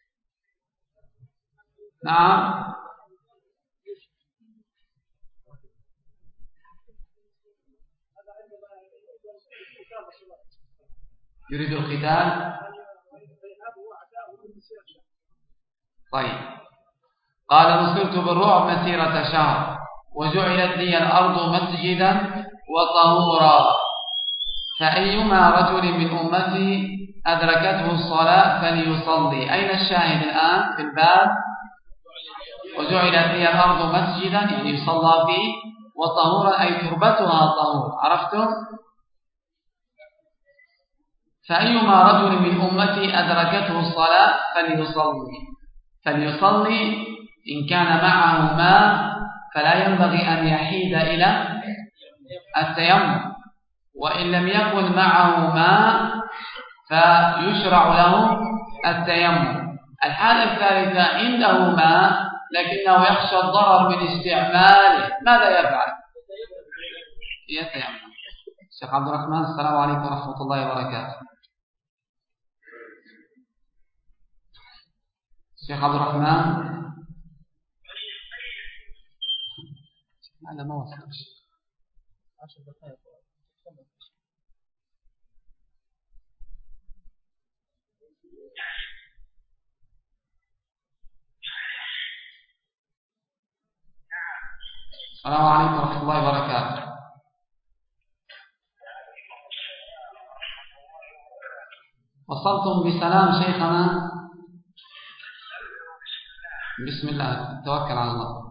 [SPEAKER 1] نعم، يريد القتال. طيب، قال نصرت بالرعب مسيرة شهر وجعلت لي الأرض مسجدا وطهورا، فأيما رجل من أمتي أدركته الصلاة فليصلي. أين الشاهد الآن في الباب؟ وجعلت لي الأرض مسجدا يعني يصلى فيه وطهورا أي تربتها طهور. عرفتم؟ فأيما رجل من أمتي أدركته الصلاة فليصلي إن كان معه ماء فلا ينبغي أن يحيد إلى التيمم، وإن لم يكن معه ماء فيشرع له التيمم. الحالة الثالثة عنده ماء لكنه يخشى الضرر من استعماله، ماذا يفعل؟ يتيمم. شيخ عبد الرحمن السلام عليكم ورحمة الله وبركاته. شيخ عبد الرحمن لا ما وصلش 10 دقائق. السلام عليكم ورحمة الله وبركاته. وصلتم بسلام شيخنا. بسم الله، توكل على الله.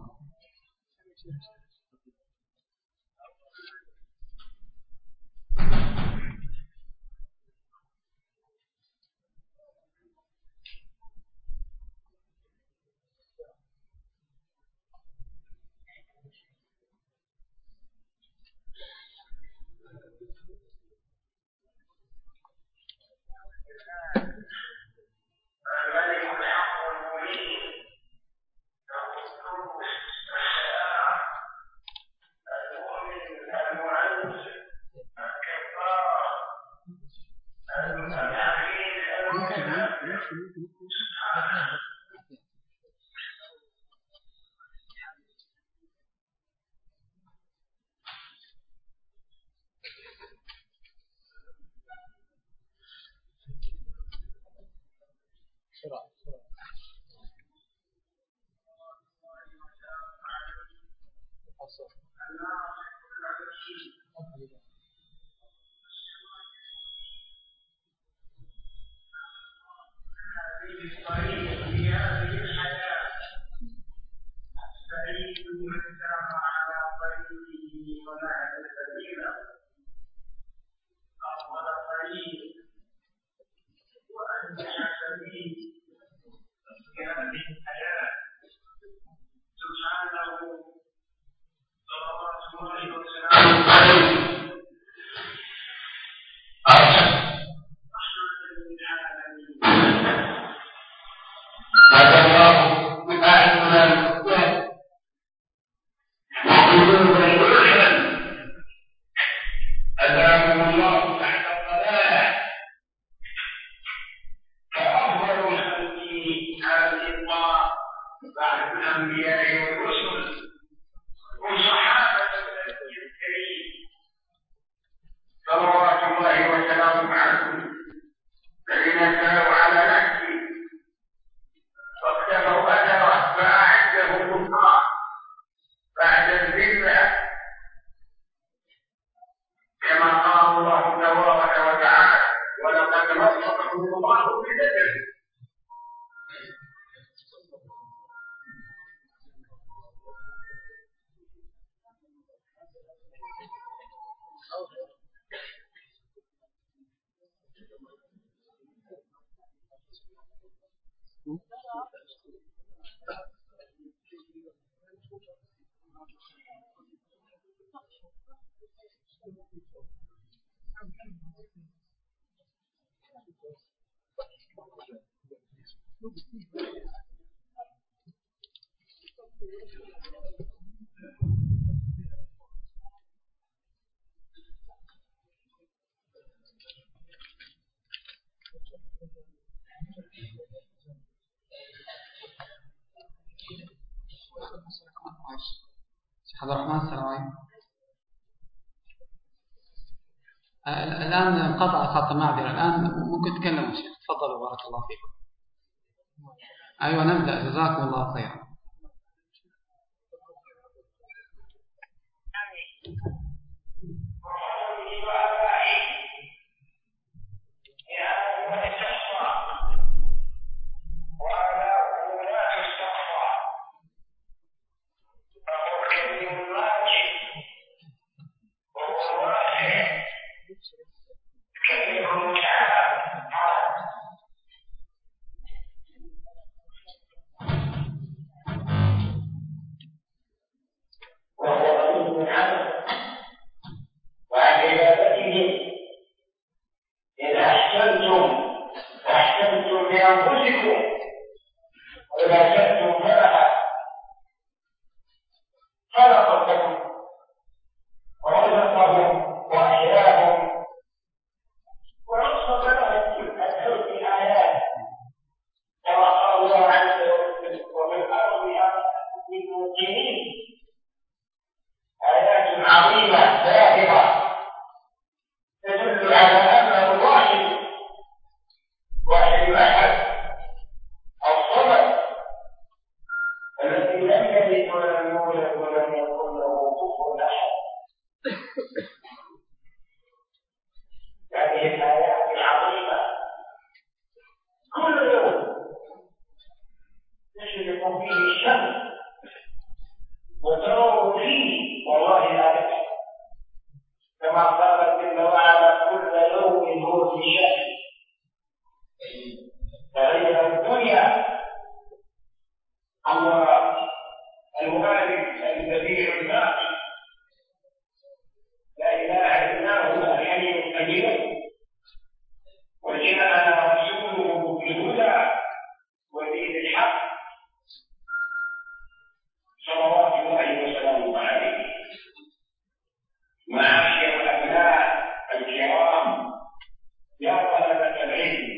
[SPEAKER 1] عبد الرحمن السلام عليكم. الآن انقطع الخط، معذرة. الآن ممكن تكلموا شيخ، تفضلوا بارك الله فيكم. أيوة نبدأ، جزاكم الله خيرا.
[SPEAKER 4] كما قال جل وعلا كل يوم هو في شأن. فهي الدنيا هو الوالد الكبير الباقي لا اله الا هو الحي القيوم، وجاءنا رسوله بالهدى ودين الحق صلوات الله وسلامه عليه. معاشر الابناء الكرام، يا طلبة العلم،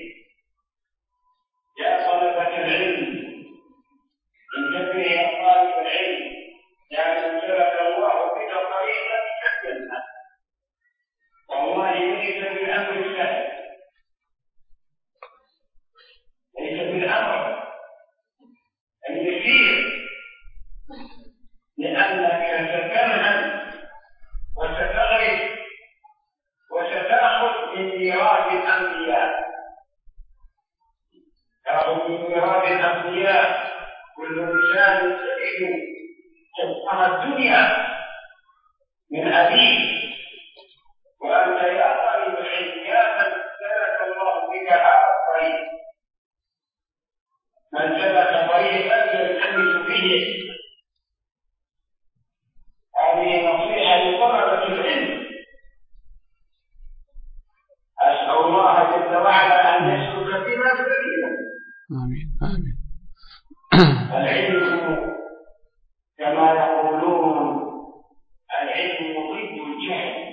[SPEAKER 4] يا طلبة العلم، انتبه يا طالب العلم، يا من سلك الله بك طريقا الجنة. والله ليس بالامر سهل، ليس بالامر اليسير، لانك ستنهل وستغرق وستاخذ من ميراث الانبياء، تاخذ من ميراث الانبياء. كل انسان تجد تبقى الدنيا من ابيه، وانت يا طالب العلم يا من سلك الله بك هذا الطريق، من سلك طريقا يلتمس به. هذه نصيحه لطلبه العلم، اسال الله جل وعلا ان يسلك بنا سبيلا.
[SPEAKER 1] امين امين.
[SPEAKER 4] العلم كما يقولون العلم ضد الجهل،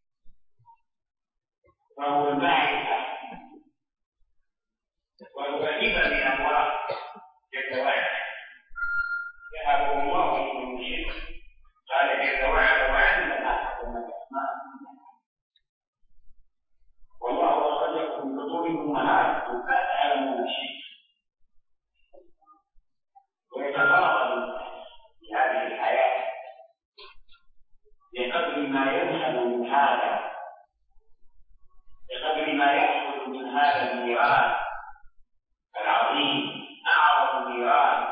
[SPEAKER 4] وهو المعرفة، وهو هبة من الله جل وعلا يهبه الله لمن يشاء. قال جل وعلا وعلم آدم الأسماء، والله أخرجكم من بطون أمهاتكم لا تعلمون شيئا. ويتفرغ في هذه الحياة بقدر ما ينهل من هذا، بقدر ما يأخذ من هذا الميراث العظيم، أعظم ميراث.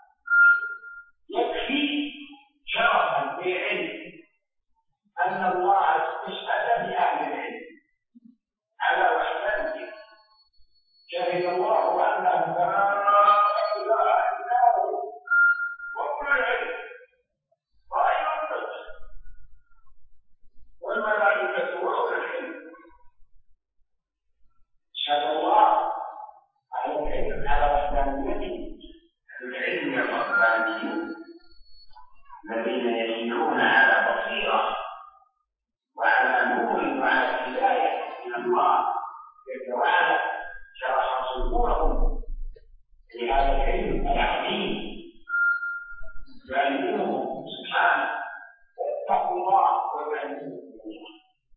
[SPEAKER 4] يكفي شرفا بالعلم أن الله استشهد بأهل العلم على وحدانيته. شهد الله أنه لا إله إلا هو رب العلم قائم بالقسط، والملائكة وأولو العلم. شهد الله على العلم على وحدانيته. العلم الربانيون الذين يسيرون على بصيرة وعلى نور وعلى هداية من الله جل وعلا، شرح صدورهم لهذا العلم العظيم. يعلموه سبحانه واتقوا الله ويعلموه الله.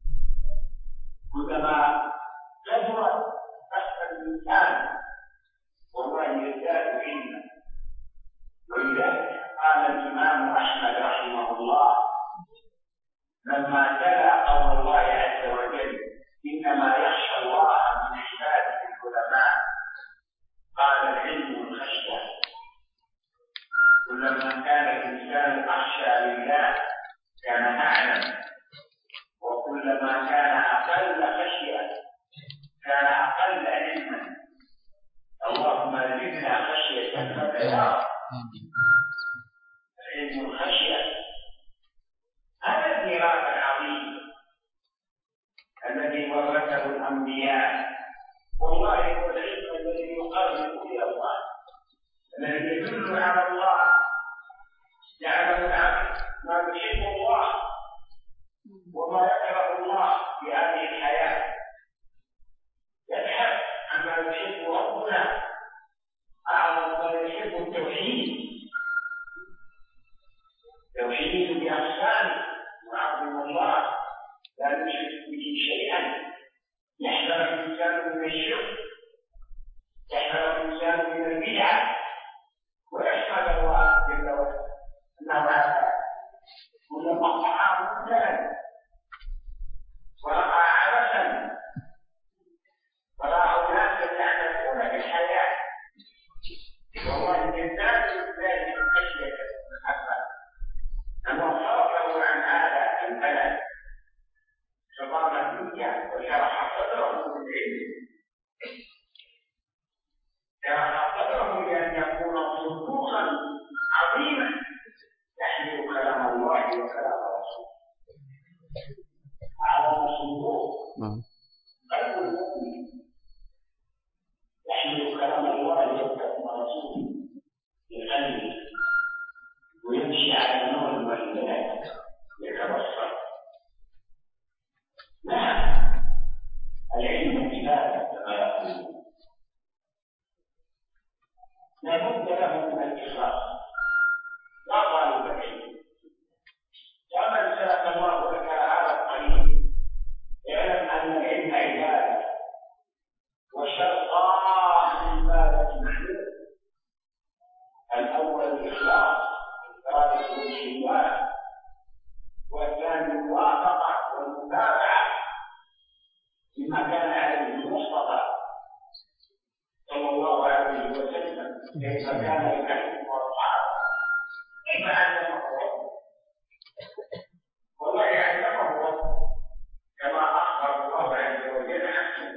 [SPEAKER 4] كلما كثرت بحث الإنسان والله يزداد علما. ولذلك قال الإمام أحمد رحمه الله لما تلا قول الله عز وجل إنما يخشى الله من عباده العلماء، قال العلم الخشية. كلما كان الإنسان أخشى لله كان أعلم، وكلما كان أقل خشية كان أقل علما. اللهم زدنا خشية لك يا رب. علم الخشية هذا الميراث العظيم الذي ورثه الأنبياء. والله هو العلم الذي يقرب إلى الله، الذي يدل على الله. يعلم العبد ما يحب الله وما يكره الله في هذه الحياة، يبحث عما يحب ربنا. أعظم ما يحب التوحيد، توحيد بأقسامه وعظم الله لا يشرك به شيئا. يحذر الإنسان من الشرك، يحذر الإنسان من البدعة، ويحمد الله جل وعلا أنه هذا كلما طعام مثلا ورقى على الصندوق قلب المؤمن يحمل كلام الله يتبع رسوله بقلبه ويمشي على النور والملائكة يتبصر. نعم العلم عبادة كما يقولون، لا بد له من الإخلاص لا طالب العلم. ومن سلك الله لك هذا الطريق اعلم أن العلم عبادة وشرطان العبادة معلوم. الأول الإخلاص إرادة وجه الله، والثاني الموافقة والمتابعة لما كان عليه المصطفى صلى الله عليه وسلم، كيف كان يعلم وأصحابه، كيف علمه ربه. والله علمه ربه كما أخبر الله عز وجل عنه،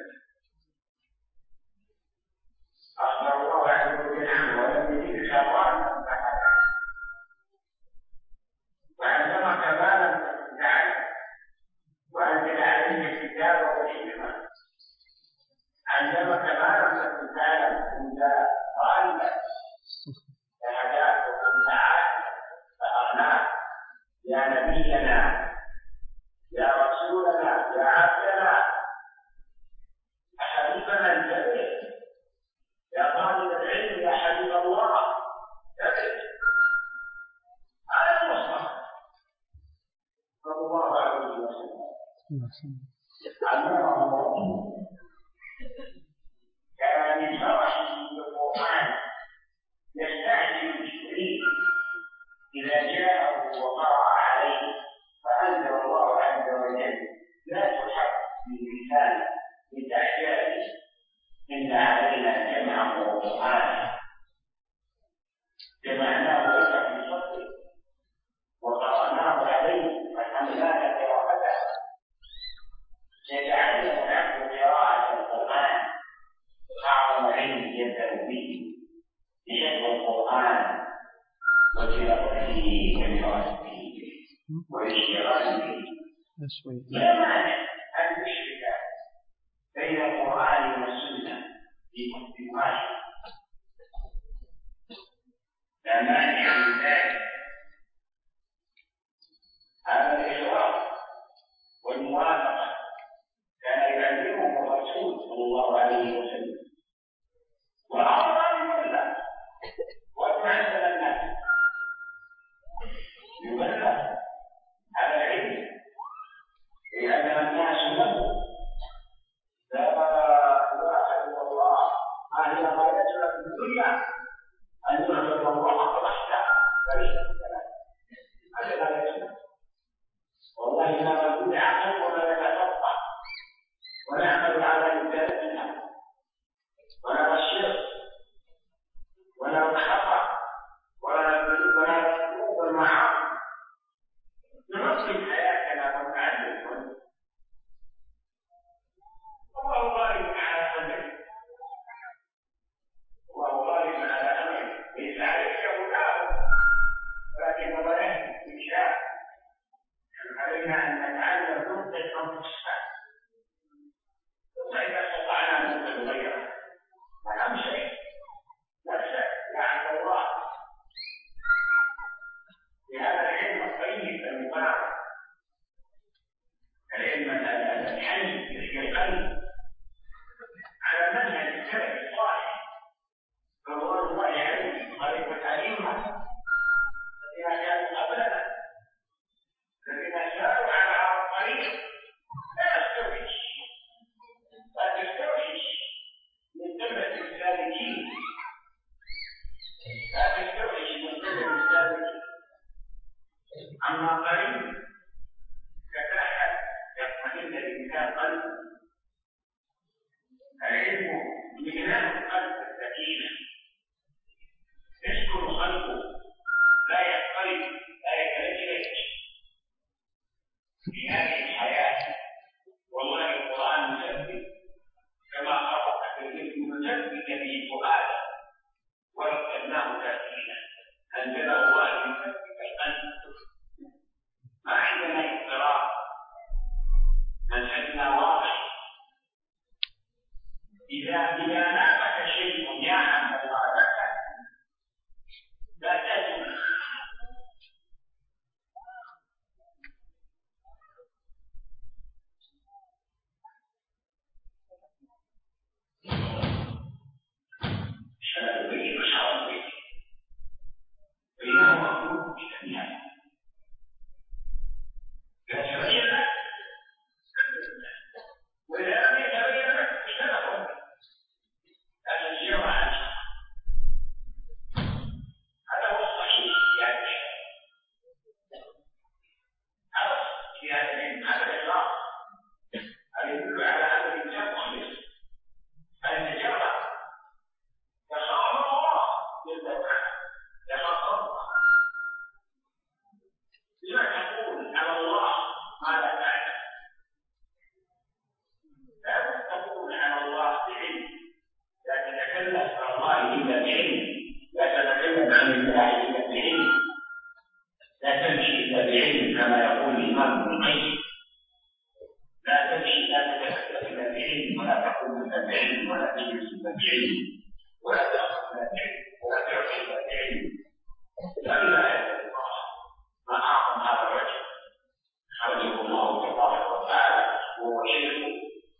[SPEAKER 4] أخبر الله عز وجل عنه ولم يجد شرارا وعلمك ما لم تكن تعلم، وأنزل عليك الكتاب والحكمة، علمك ما لم تكن تعلم. كنت ضالا فهداك، وكنت عالما فأغناك. يا نبينا، يا رسولنا، يا عبدنا، حبيبنا الجليل، يا طالب العلم، يا حبيب الله جليل. على المصطفى صلى الله عليه وسلم علمه ربه. كان من فرحه بالقرآن يستعجل جبريل إذا جاءه وقرأ عليه، فأنزل الله عز وجل لا تحرك باللسان لتعجله، إن علينا جمعه وقرآنه، جمعناه لك في صدره وقرأناه عليه فحملناك قراءته. يتعلم العبد قراءة القرآن أعظم علم يبدأ به بحفظ القرآن وتلاوته وقراءته والاشتغال به. لا مانع أن يشرك بين القرآن والسنة في كتب واحد، لا مانع من ذلك. هذا الإخلاص والموافقة كان يعلمه الرسول صلى الله عليه وسلم، وأعظم كله وأتمنى الناس يبلغ على العلم، لأن الناس له لا إله إلا الله. ما هي غايتنا في الدنيا؟ أن نعبد الله وحده بريء الكلام، هذا غايتنا. والله ما نقول عقل ولا نتقطع ونعمل على إنساننا ونرى الشرك ونرى الخطأ ولا الذنوب والمعاصي، ننظم حياتنا ونعلم. الله غالب على أمره، الله غالب على أمره، ليس عليك هداه ولكن الله يهدي من شاء. علينا أن نتعلم نطق أنفسنا، ثم إذا استطعنا أن نتغير. أهم شيء نفسك يا عبد الله بهذا العلم الطيب المبارك، العلم الحي في القلب على منهج السلف الصالح رضوان الله عليهم، طريقة الأئمة الذين كانوا قبلنا، الذين ساروا على هذا الطريق العلم ولا تأخذ من العلم ولا تعطي من العلم. لا إله إلا الله. ما أعظم هذا الرجل خرجه الله تبارك وتعالى وهو شيخ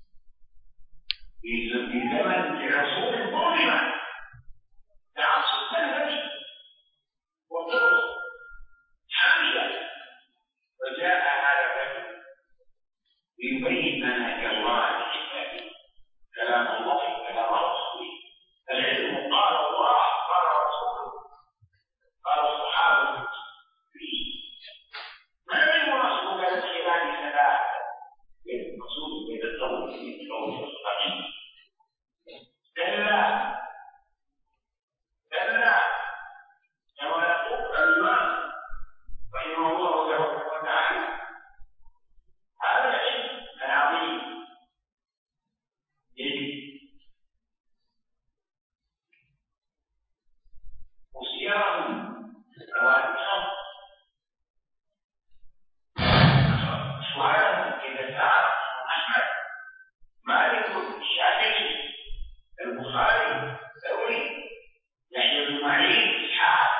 [SPEAKER 4] في زمن العصور الظلمة كعصر النبي وطرق حامية، وجاء هذا الرجل ليبين منهج الله لعباده، كلام الله كلام رسوله. العلم قال الله قال رسوله قال الصحابة فيه. ما العلم رسول قال الخلال ثلاثة المقصود بين القول والقول كلا كما يقول الإمام رحمه الله تعالى هذا العلم العظيم يجب وصيام وأنصار سؤال إذا سأل أحمد مالك الشافعي البخاري الثوري يحيى بن معين إسحاق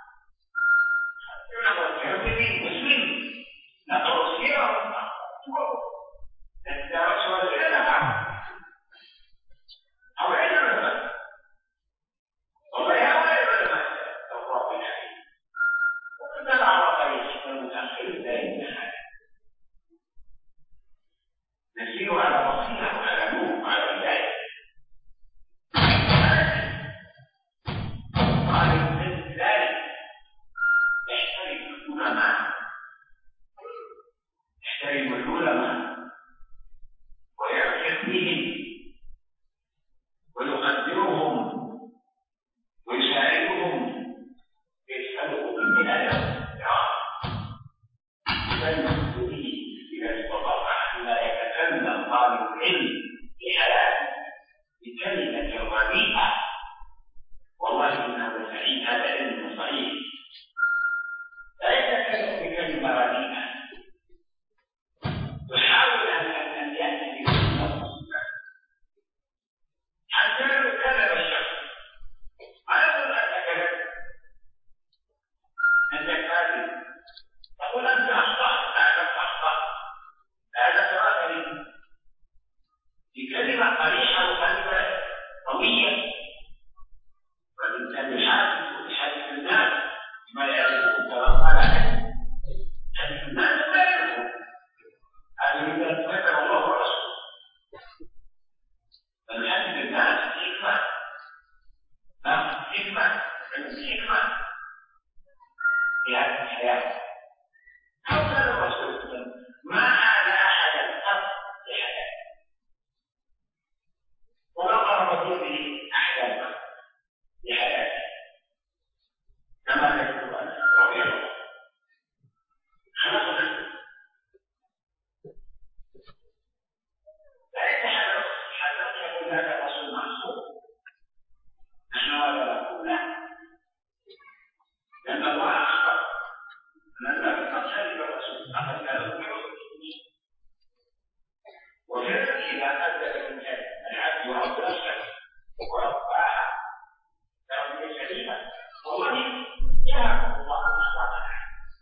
[SPEAKER 4] الترمذي مسلم نقرأ سيرهم ندرس وسيلة أو علم والله يا علم الرب الحكيم وقد نلعب طريق المتأخرين دائما نسير على بصيرة وعلى نور وعلى بداية. قال من ذلك يحترم العلماء ويعترف بهم ويقدرهم ويساعدهم يسألهم من الأدب إذا استطاع أن لا يتكلم طالب العلم في حياته بكلمة رديئة والله إنه سعيد. هذا علم صحيح لا يتكلم بكلمة رديئة يحاول أن يأتي بكلمة حتى لو كذب الشخص ما يقول أنت كذب أنت كاذب تقول أنت أخطأت هذا تراثني بكلمة قريحة وكلمة قوية. والإنسان يحدث الناس ما يعرفون كما قال عنه حدث الناس ما يعرفون هذا إذا ذكر الله ورسوله. فنحدث الناس حكمة حكمة في هذه الحياة. أو كان الرسول ما عاد أحدا قط لحياته وما قرب به أحدا قط لحياته كما يقول رضي الله خلقنا لا يتحدث حتى يقول هذا الرسول معصوم. نحن هذا نقول لا، لأن الله أخبر أن قد كذب الرسول فقد كذب وكذلك إذا أدى الإنسان العبد ورب نفسه ورباها تربية سليمة والله يهب الله أخلاقنا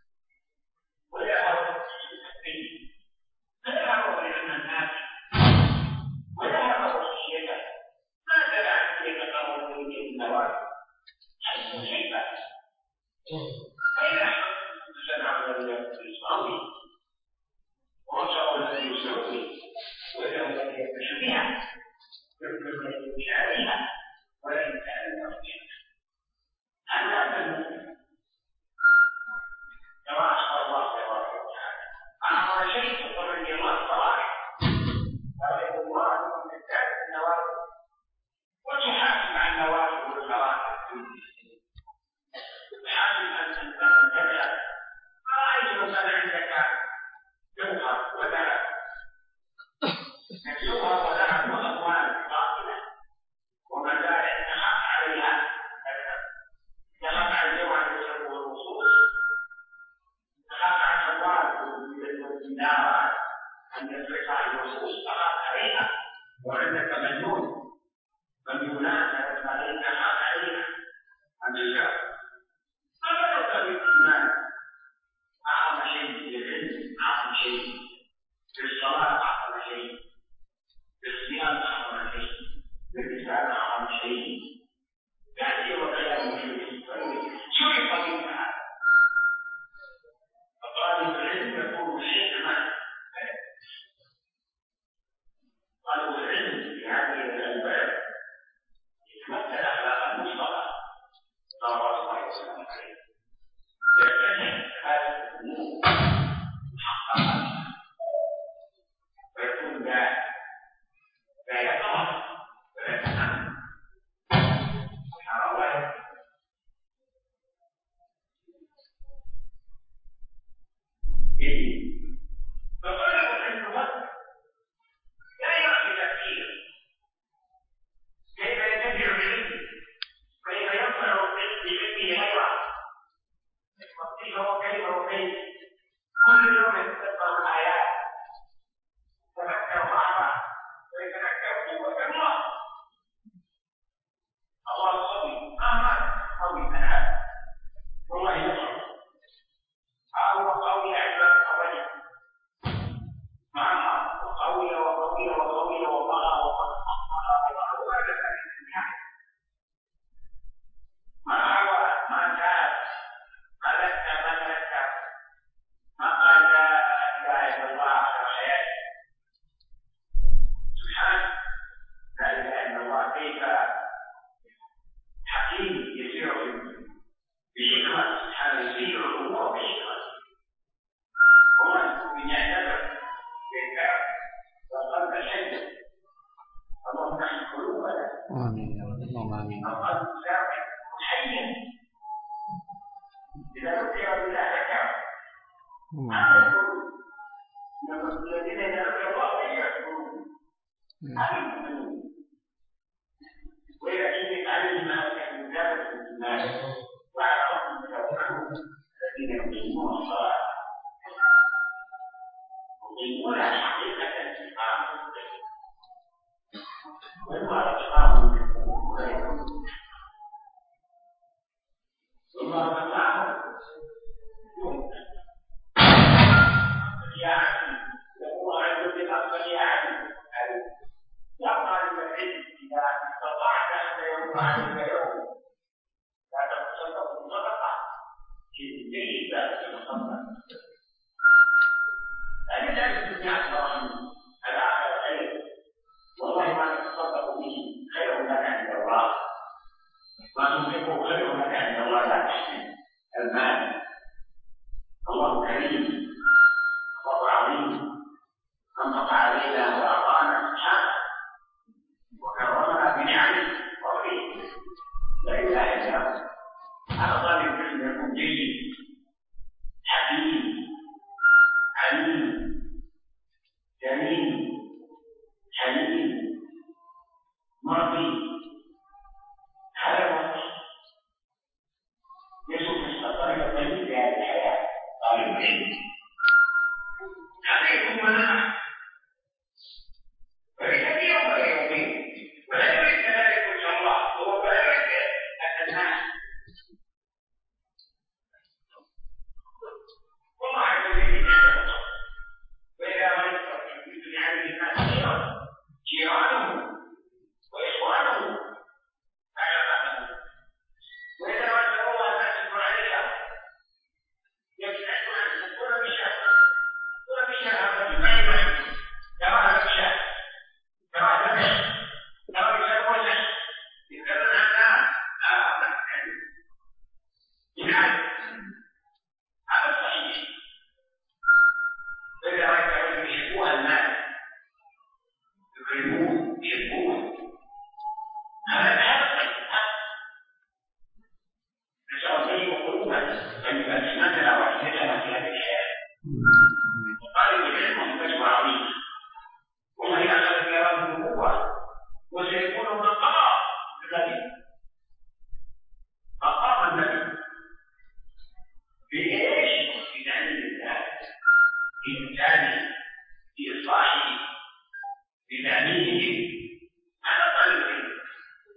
[SPEAKER 4] ويهب الدين فيهب علم الناس ويهب وصيته ما تبع كيف قرروا من النوافل حيث شيبة أين أحمد سمع الذي يسمعوني ورسول الذي يسمعوني وإذا الذي يكتشف بها يمكن أن يشاهدها ولا يمكن أن يرجعها. هذا المؤمن كما أخبر الله تبارك وتعالى أنا شيء ومن الله صلاح فرأيه الله من الثالث النوافل وتحاسب عن النوافل والفرائض تحاسب أن تدعى فرأيته كان عندك جوهر وذهب نفسها وذهب وأموال باطلة ومزارع تخاف عليها تخاف على الجوهر يسموه النصوص تخاف على الأموال والدينارات أن تسرقها النصوص تخاف عليها وعندك مجنون فالمناسبة علينا حق علينا أن نشاء فلا تبقى بالإيمان أعظم شيء في العلم، أعظم شيء في الصلاة، أعظم شيء في الصيام، أعظم شيء في اللسان، أعظم شيء يأتي وقيام المسلمين شرط منها. فطالب العلم يكون حكمة. طالب العلم في هذه البلد يتمثل أخلاق المصطفى صلى الله عليه وسلم يكتشف هذه الأمور حقا ويكون لا يطمع ولا يتنام. سبحان الله. فطلب العلم لا يعطي تفكير كيف يتبع العلم، كيف ينفع بعلمه غيره، وكيف كل يوم يتذكر الآيات، يتذكر بعضها ويتذكر قوة الله. الله صبي مهما قوي الآن والله يصبر هو قوي عند الرجل مهما وقوي وطغى وهذا الإنسان ما هو ما كان ما ذكر ما قال لا إله إلا الله على حياته سبحانه. لا إله إلا الله كيف حكيم يسير بحكمة سبحانه، يسير الأمور بحكمة وما يعتبر بالكعب وقلب الحج. اللهم احفظ قلوبنا
[SPEAKER 1] آمين يا رب. اللهم آمين.
[SPEAKER 4] القلب ساعد محيا إذا ذكر بالله ذكر هذا يقول الذين يذكر الله يشكرون هذا المؤمنون. وإذا كنت عليه ما كان ذلك الناس وعرفهم يتوقعون الذين يقيمون الصلاة يقيمون حقيقة الإقامة وإما الإقامة غير ثم الإقامة يا عبد يقول عن كل الأفضل يا عبد يقع للعلم إذا استطعت أن يوم عليك يوم لا تتصدق بصدقة شيء جيد لا تتصدق لا تجعل الدنيا أكبر من الآخرة خير. والله ما تتصدق به خير لك عند الله، ما تنفقه خير لك عند الله. لا تحسن المال. الله كريم، الله عظيم، أنفق علينا وأعطانا سبحانه وكرمنا بنعمه وفضله. لا إله إلا هو. هذا طالب العلم يكون جيد حكيم عليم كريم حليم مرضي. هذا الوقت يشوف الطريق الطيب في هذه الحياة. طالب العلم هذا يكون مناعة وليس يوم ولا يومين ولا يريد ذلك ان شاء الله هو ولا يريد ان الناس والله عز وجل يعلم. واذا مرض يريد عليه الناس جيرانه واخوانه اعلمه. واذا مرض الله لا تشكر عليها يبتعد عنه كل بشر هذا ما يمكن كما بشر كما ذكر كما يسوي يتكلم عنها يعني هذا صحيح. إذا رأيت يحبون الناس يحبون هذا صحيح. نسأل الله قلوبنا أن يبسمتنا وحدتنا في هذه الحياة. وطالب العلم مكتب عظيم ومن أخذ كلام النبوة وسيكون مقام النبي في ايش؟ في تعليم الناس، في إنسانه، في إصلاحه، في تعليمه. هذا طالب العلم.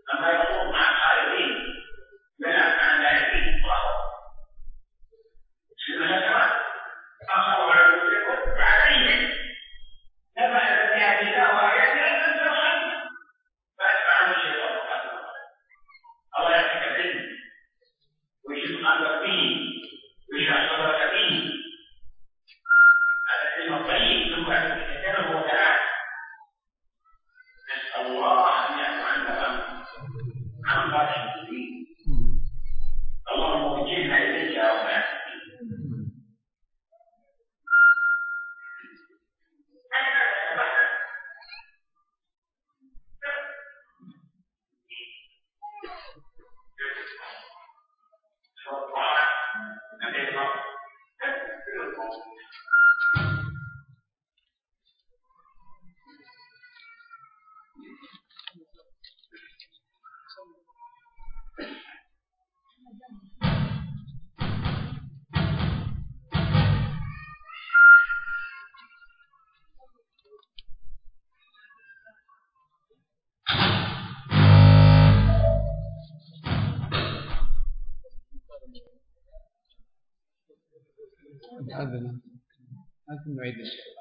[SPEAKER 1] أذن نعيد الشيء.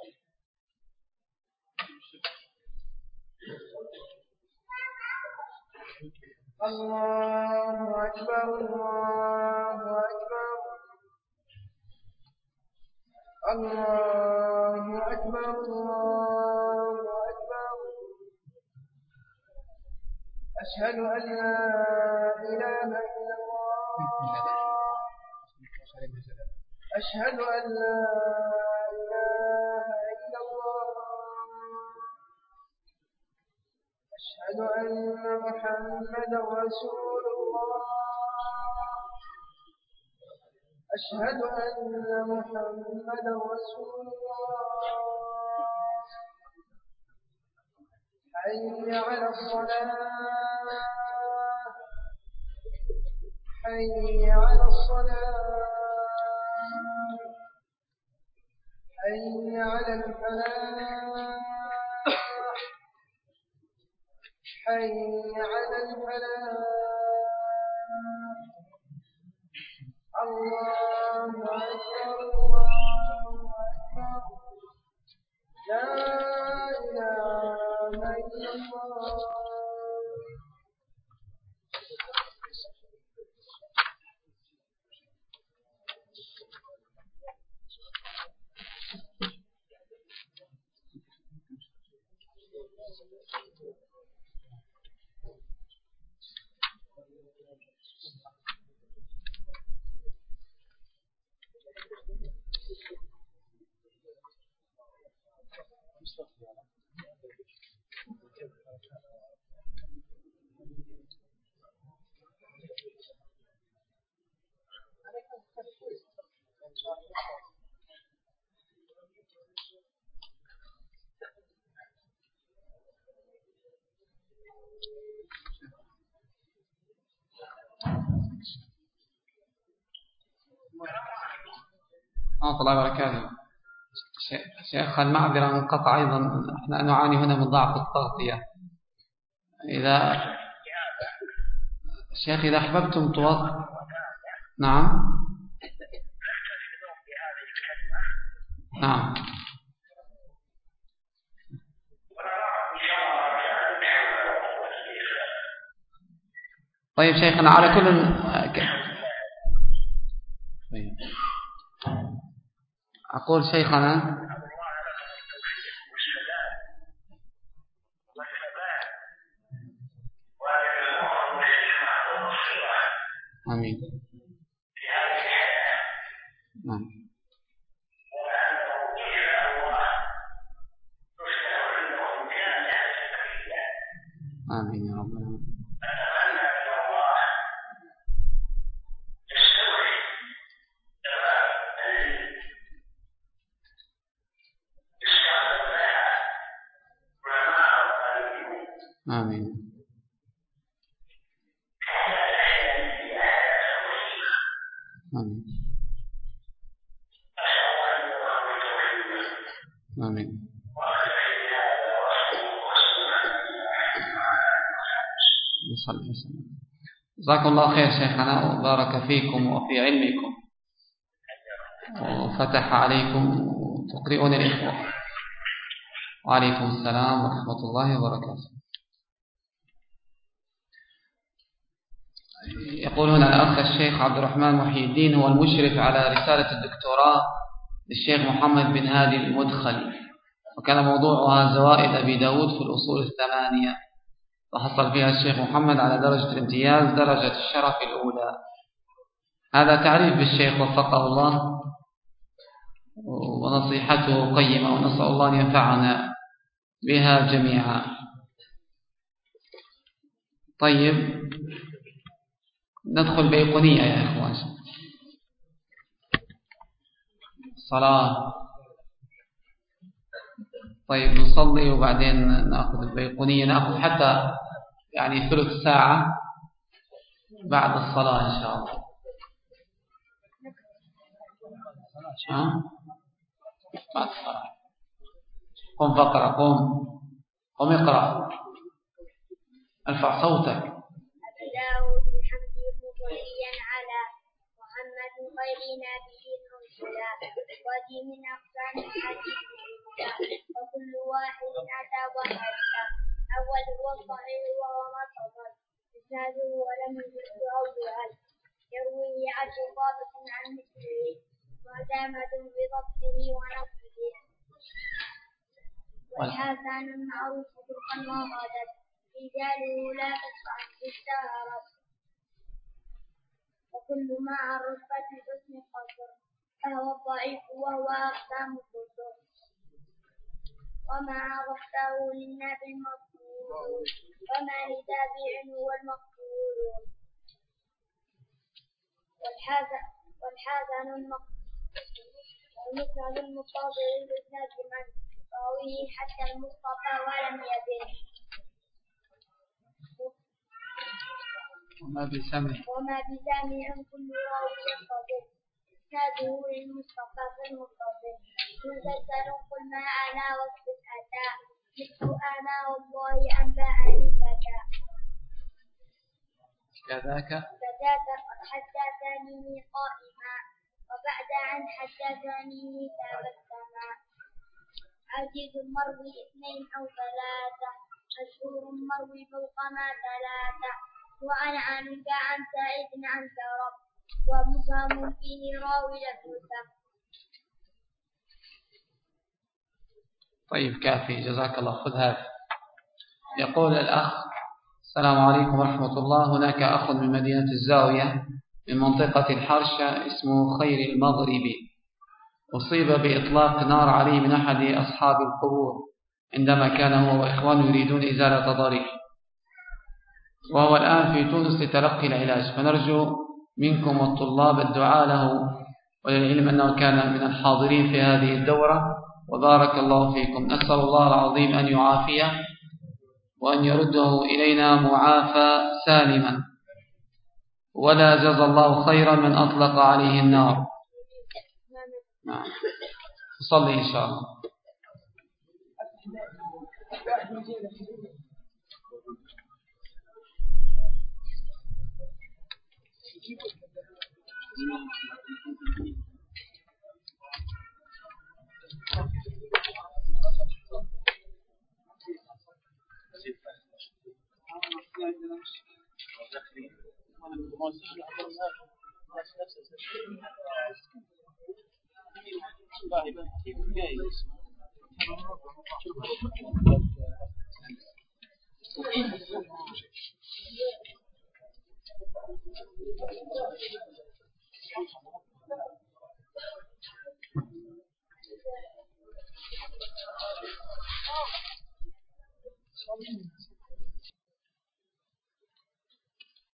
[SPEAKER 5] الله أكبر الله أكبر الله أكبر الله أكبر أشهد أن لا إله إلا الله أشهد أن لا إله إلا الله أشهد أن محمدا رسول الله أشهد أن محمدا رسول الله حي على الصلاة حي على الصلاة حي على الفلاح حي على الفلاح الله أكبر الله أكبر لا إله إلا الله
[SPEAKER 1] الله وبركاته. شيخ المعذرة منقطع أيضا، احنا نعاني هنا من ضعف التغطية. شيخ إذا أحببتم نعم نعم. طيب شيخنا على كل أقول شيخنا آمين. نعم. آمين يا رب العالمين. آمين. آمين. آمين. صلى وسلم. جزاكم الله خير شيخنا وبارك فيكم وفي علمكم وفتح عليكم تقرئون الإخوة. وعليكم السلام ورحمة الله وبركاته. يقول هنا الأخ الشيخ عبد الرحمن محي الدين هو المشرف على رسالة الدكتوراه للشيخ محمد بن هادي المدخلي، وكان موضوعها زوائد أبي داود في الأصول الثمانية، وحصل فيها الشيخ محمد على درجة الامتياز درجة الشرف الأولى. هذا تعريف بالشيخ وفقه الله، ونصيحته قيمة، ونسأل الله أن ينفعنا بها جميعا. طيب ندخل بيقونية يا إخوان. صلاة. طيب نصلي وبعدين نأخذ البيقونية، نأخذ حتى يعني ثلث ساعة بعد الصلاة إن شاء الله. بعد الصلاة قم فقرأ، قم اقرأ، ارفع صوتك.
[SPEAKER 2] أبي داود بحمد مصليا على محمد خير نبي وهذه من أقسام الحديث وكل واحد أتى وحده. أول هو الصحيح وهو ما اتصل إسناده ولم يزد أو يعد، يرويه عدل ضابط عن مثله معتمد بضبطه ونقله. والحسن المعروف طرقا وغدت رجاله لا تسعى اشتهرت. وكل ما عن رتبة الحسن قصر فهو الضعيف وهو أقسام القصر. وما عرفته للنبي المقبول وما لتابع هو المقبول. والحسن والمسند المتصل الإسناد من راويه حتى المصطفى ولم يبن.
[SPEAKER 1] وما بسمع
[SPEAKER 2] كل راوي ينتظر إسناده للمصطفى في المتصل مسلسل. قل ما أنا وصف الأتى مثل أنا والله أنبأني فتى.
[SPEAKER 1] كذاك
[SPEAKER 2] حدثني قائما وبعد عن حدثني تبسما. عزيز المروي اثنين أو ثلاثة مشهور المروي فوق ما ثلاثة. وأنا عنك عن سعيد عن سرب ومفهم فيه راوي لفظه.
[SPEAKER 1] طيب كافي، جزاك الله. خذ هذا. يقول الأخ: السلام عليكم ورحمة الله. هناك أخ من مدينة الزاوية من منطقة الحرشة اسمه خير المغربي، أصيب بإطلاق نار عليه من أحد أصحاب القبور عندما كان هو وإخوانه يريدون إزالة ضريح، وهو الآن في تونس لتلقي العلاج، فنرجو منكم والطلاب الدعاء له، وللعلم أنه كان من الحاضرين في هذه الدورة، وبارك الله فيكم. نسأل الله العظيم أن يعافيه وأن يرده إلينا معافى سالما، ولا جزى الله خيرا من أطلق عليه النار. نعم. صلي إن شاء الله.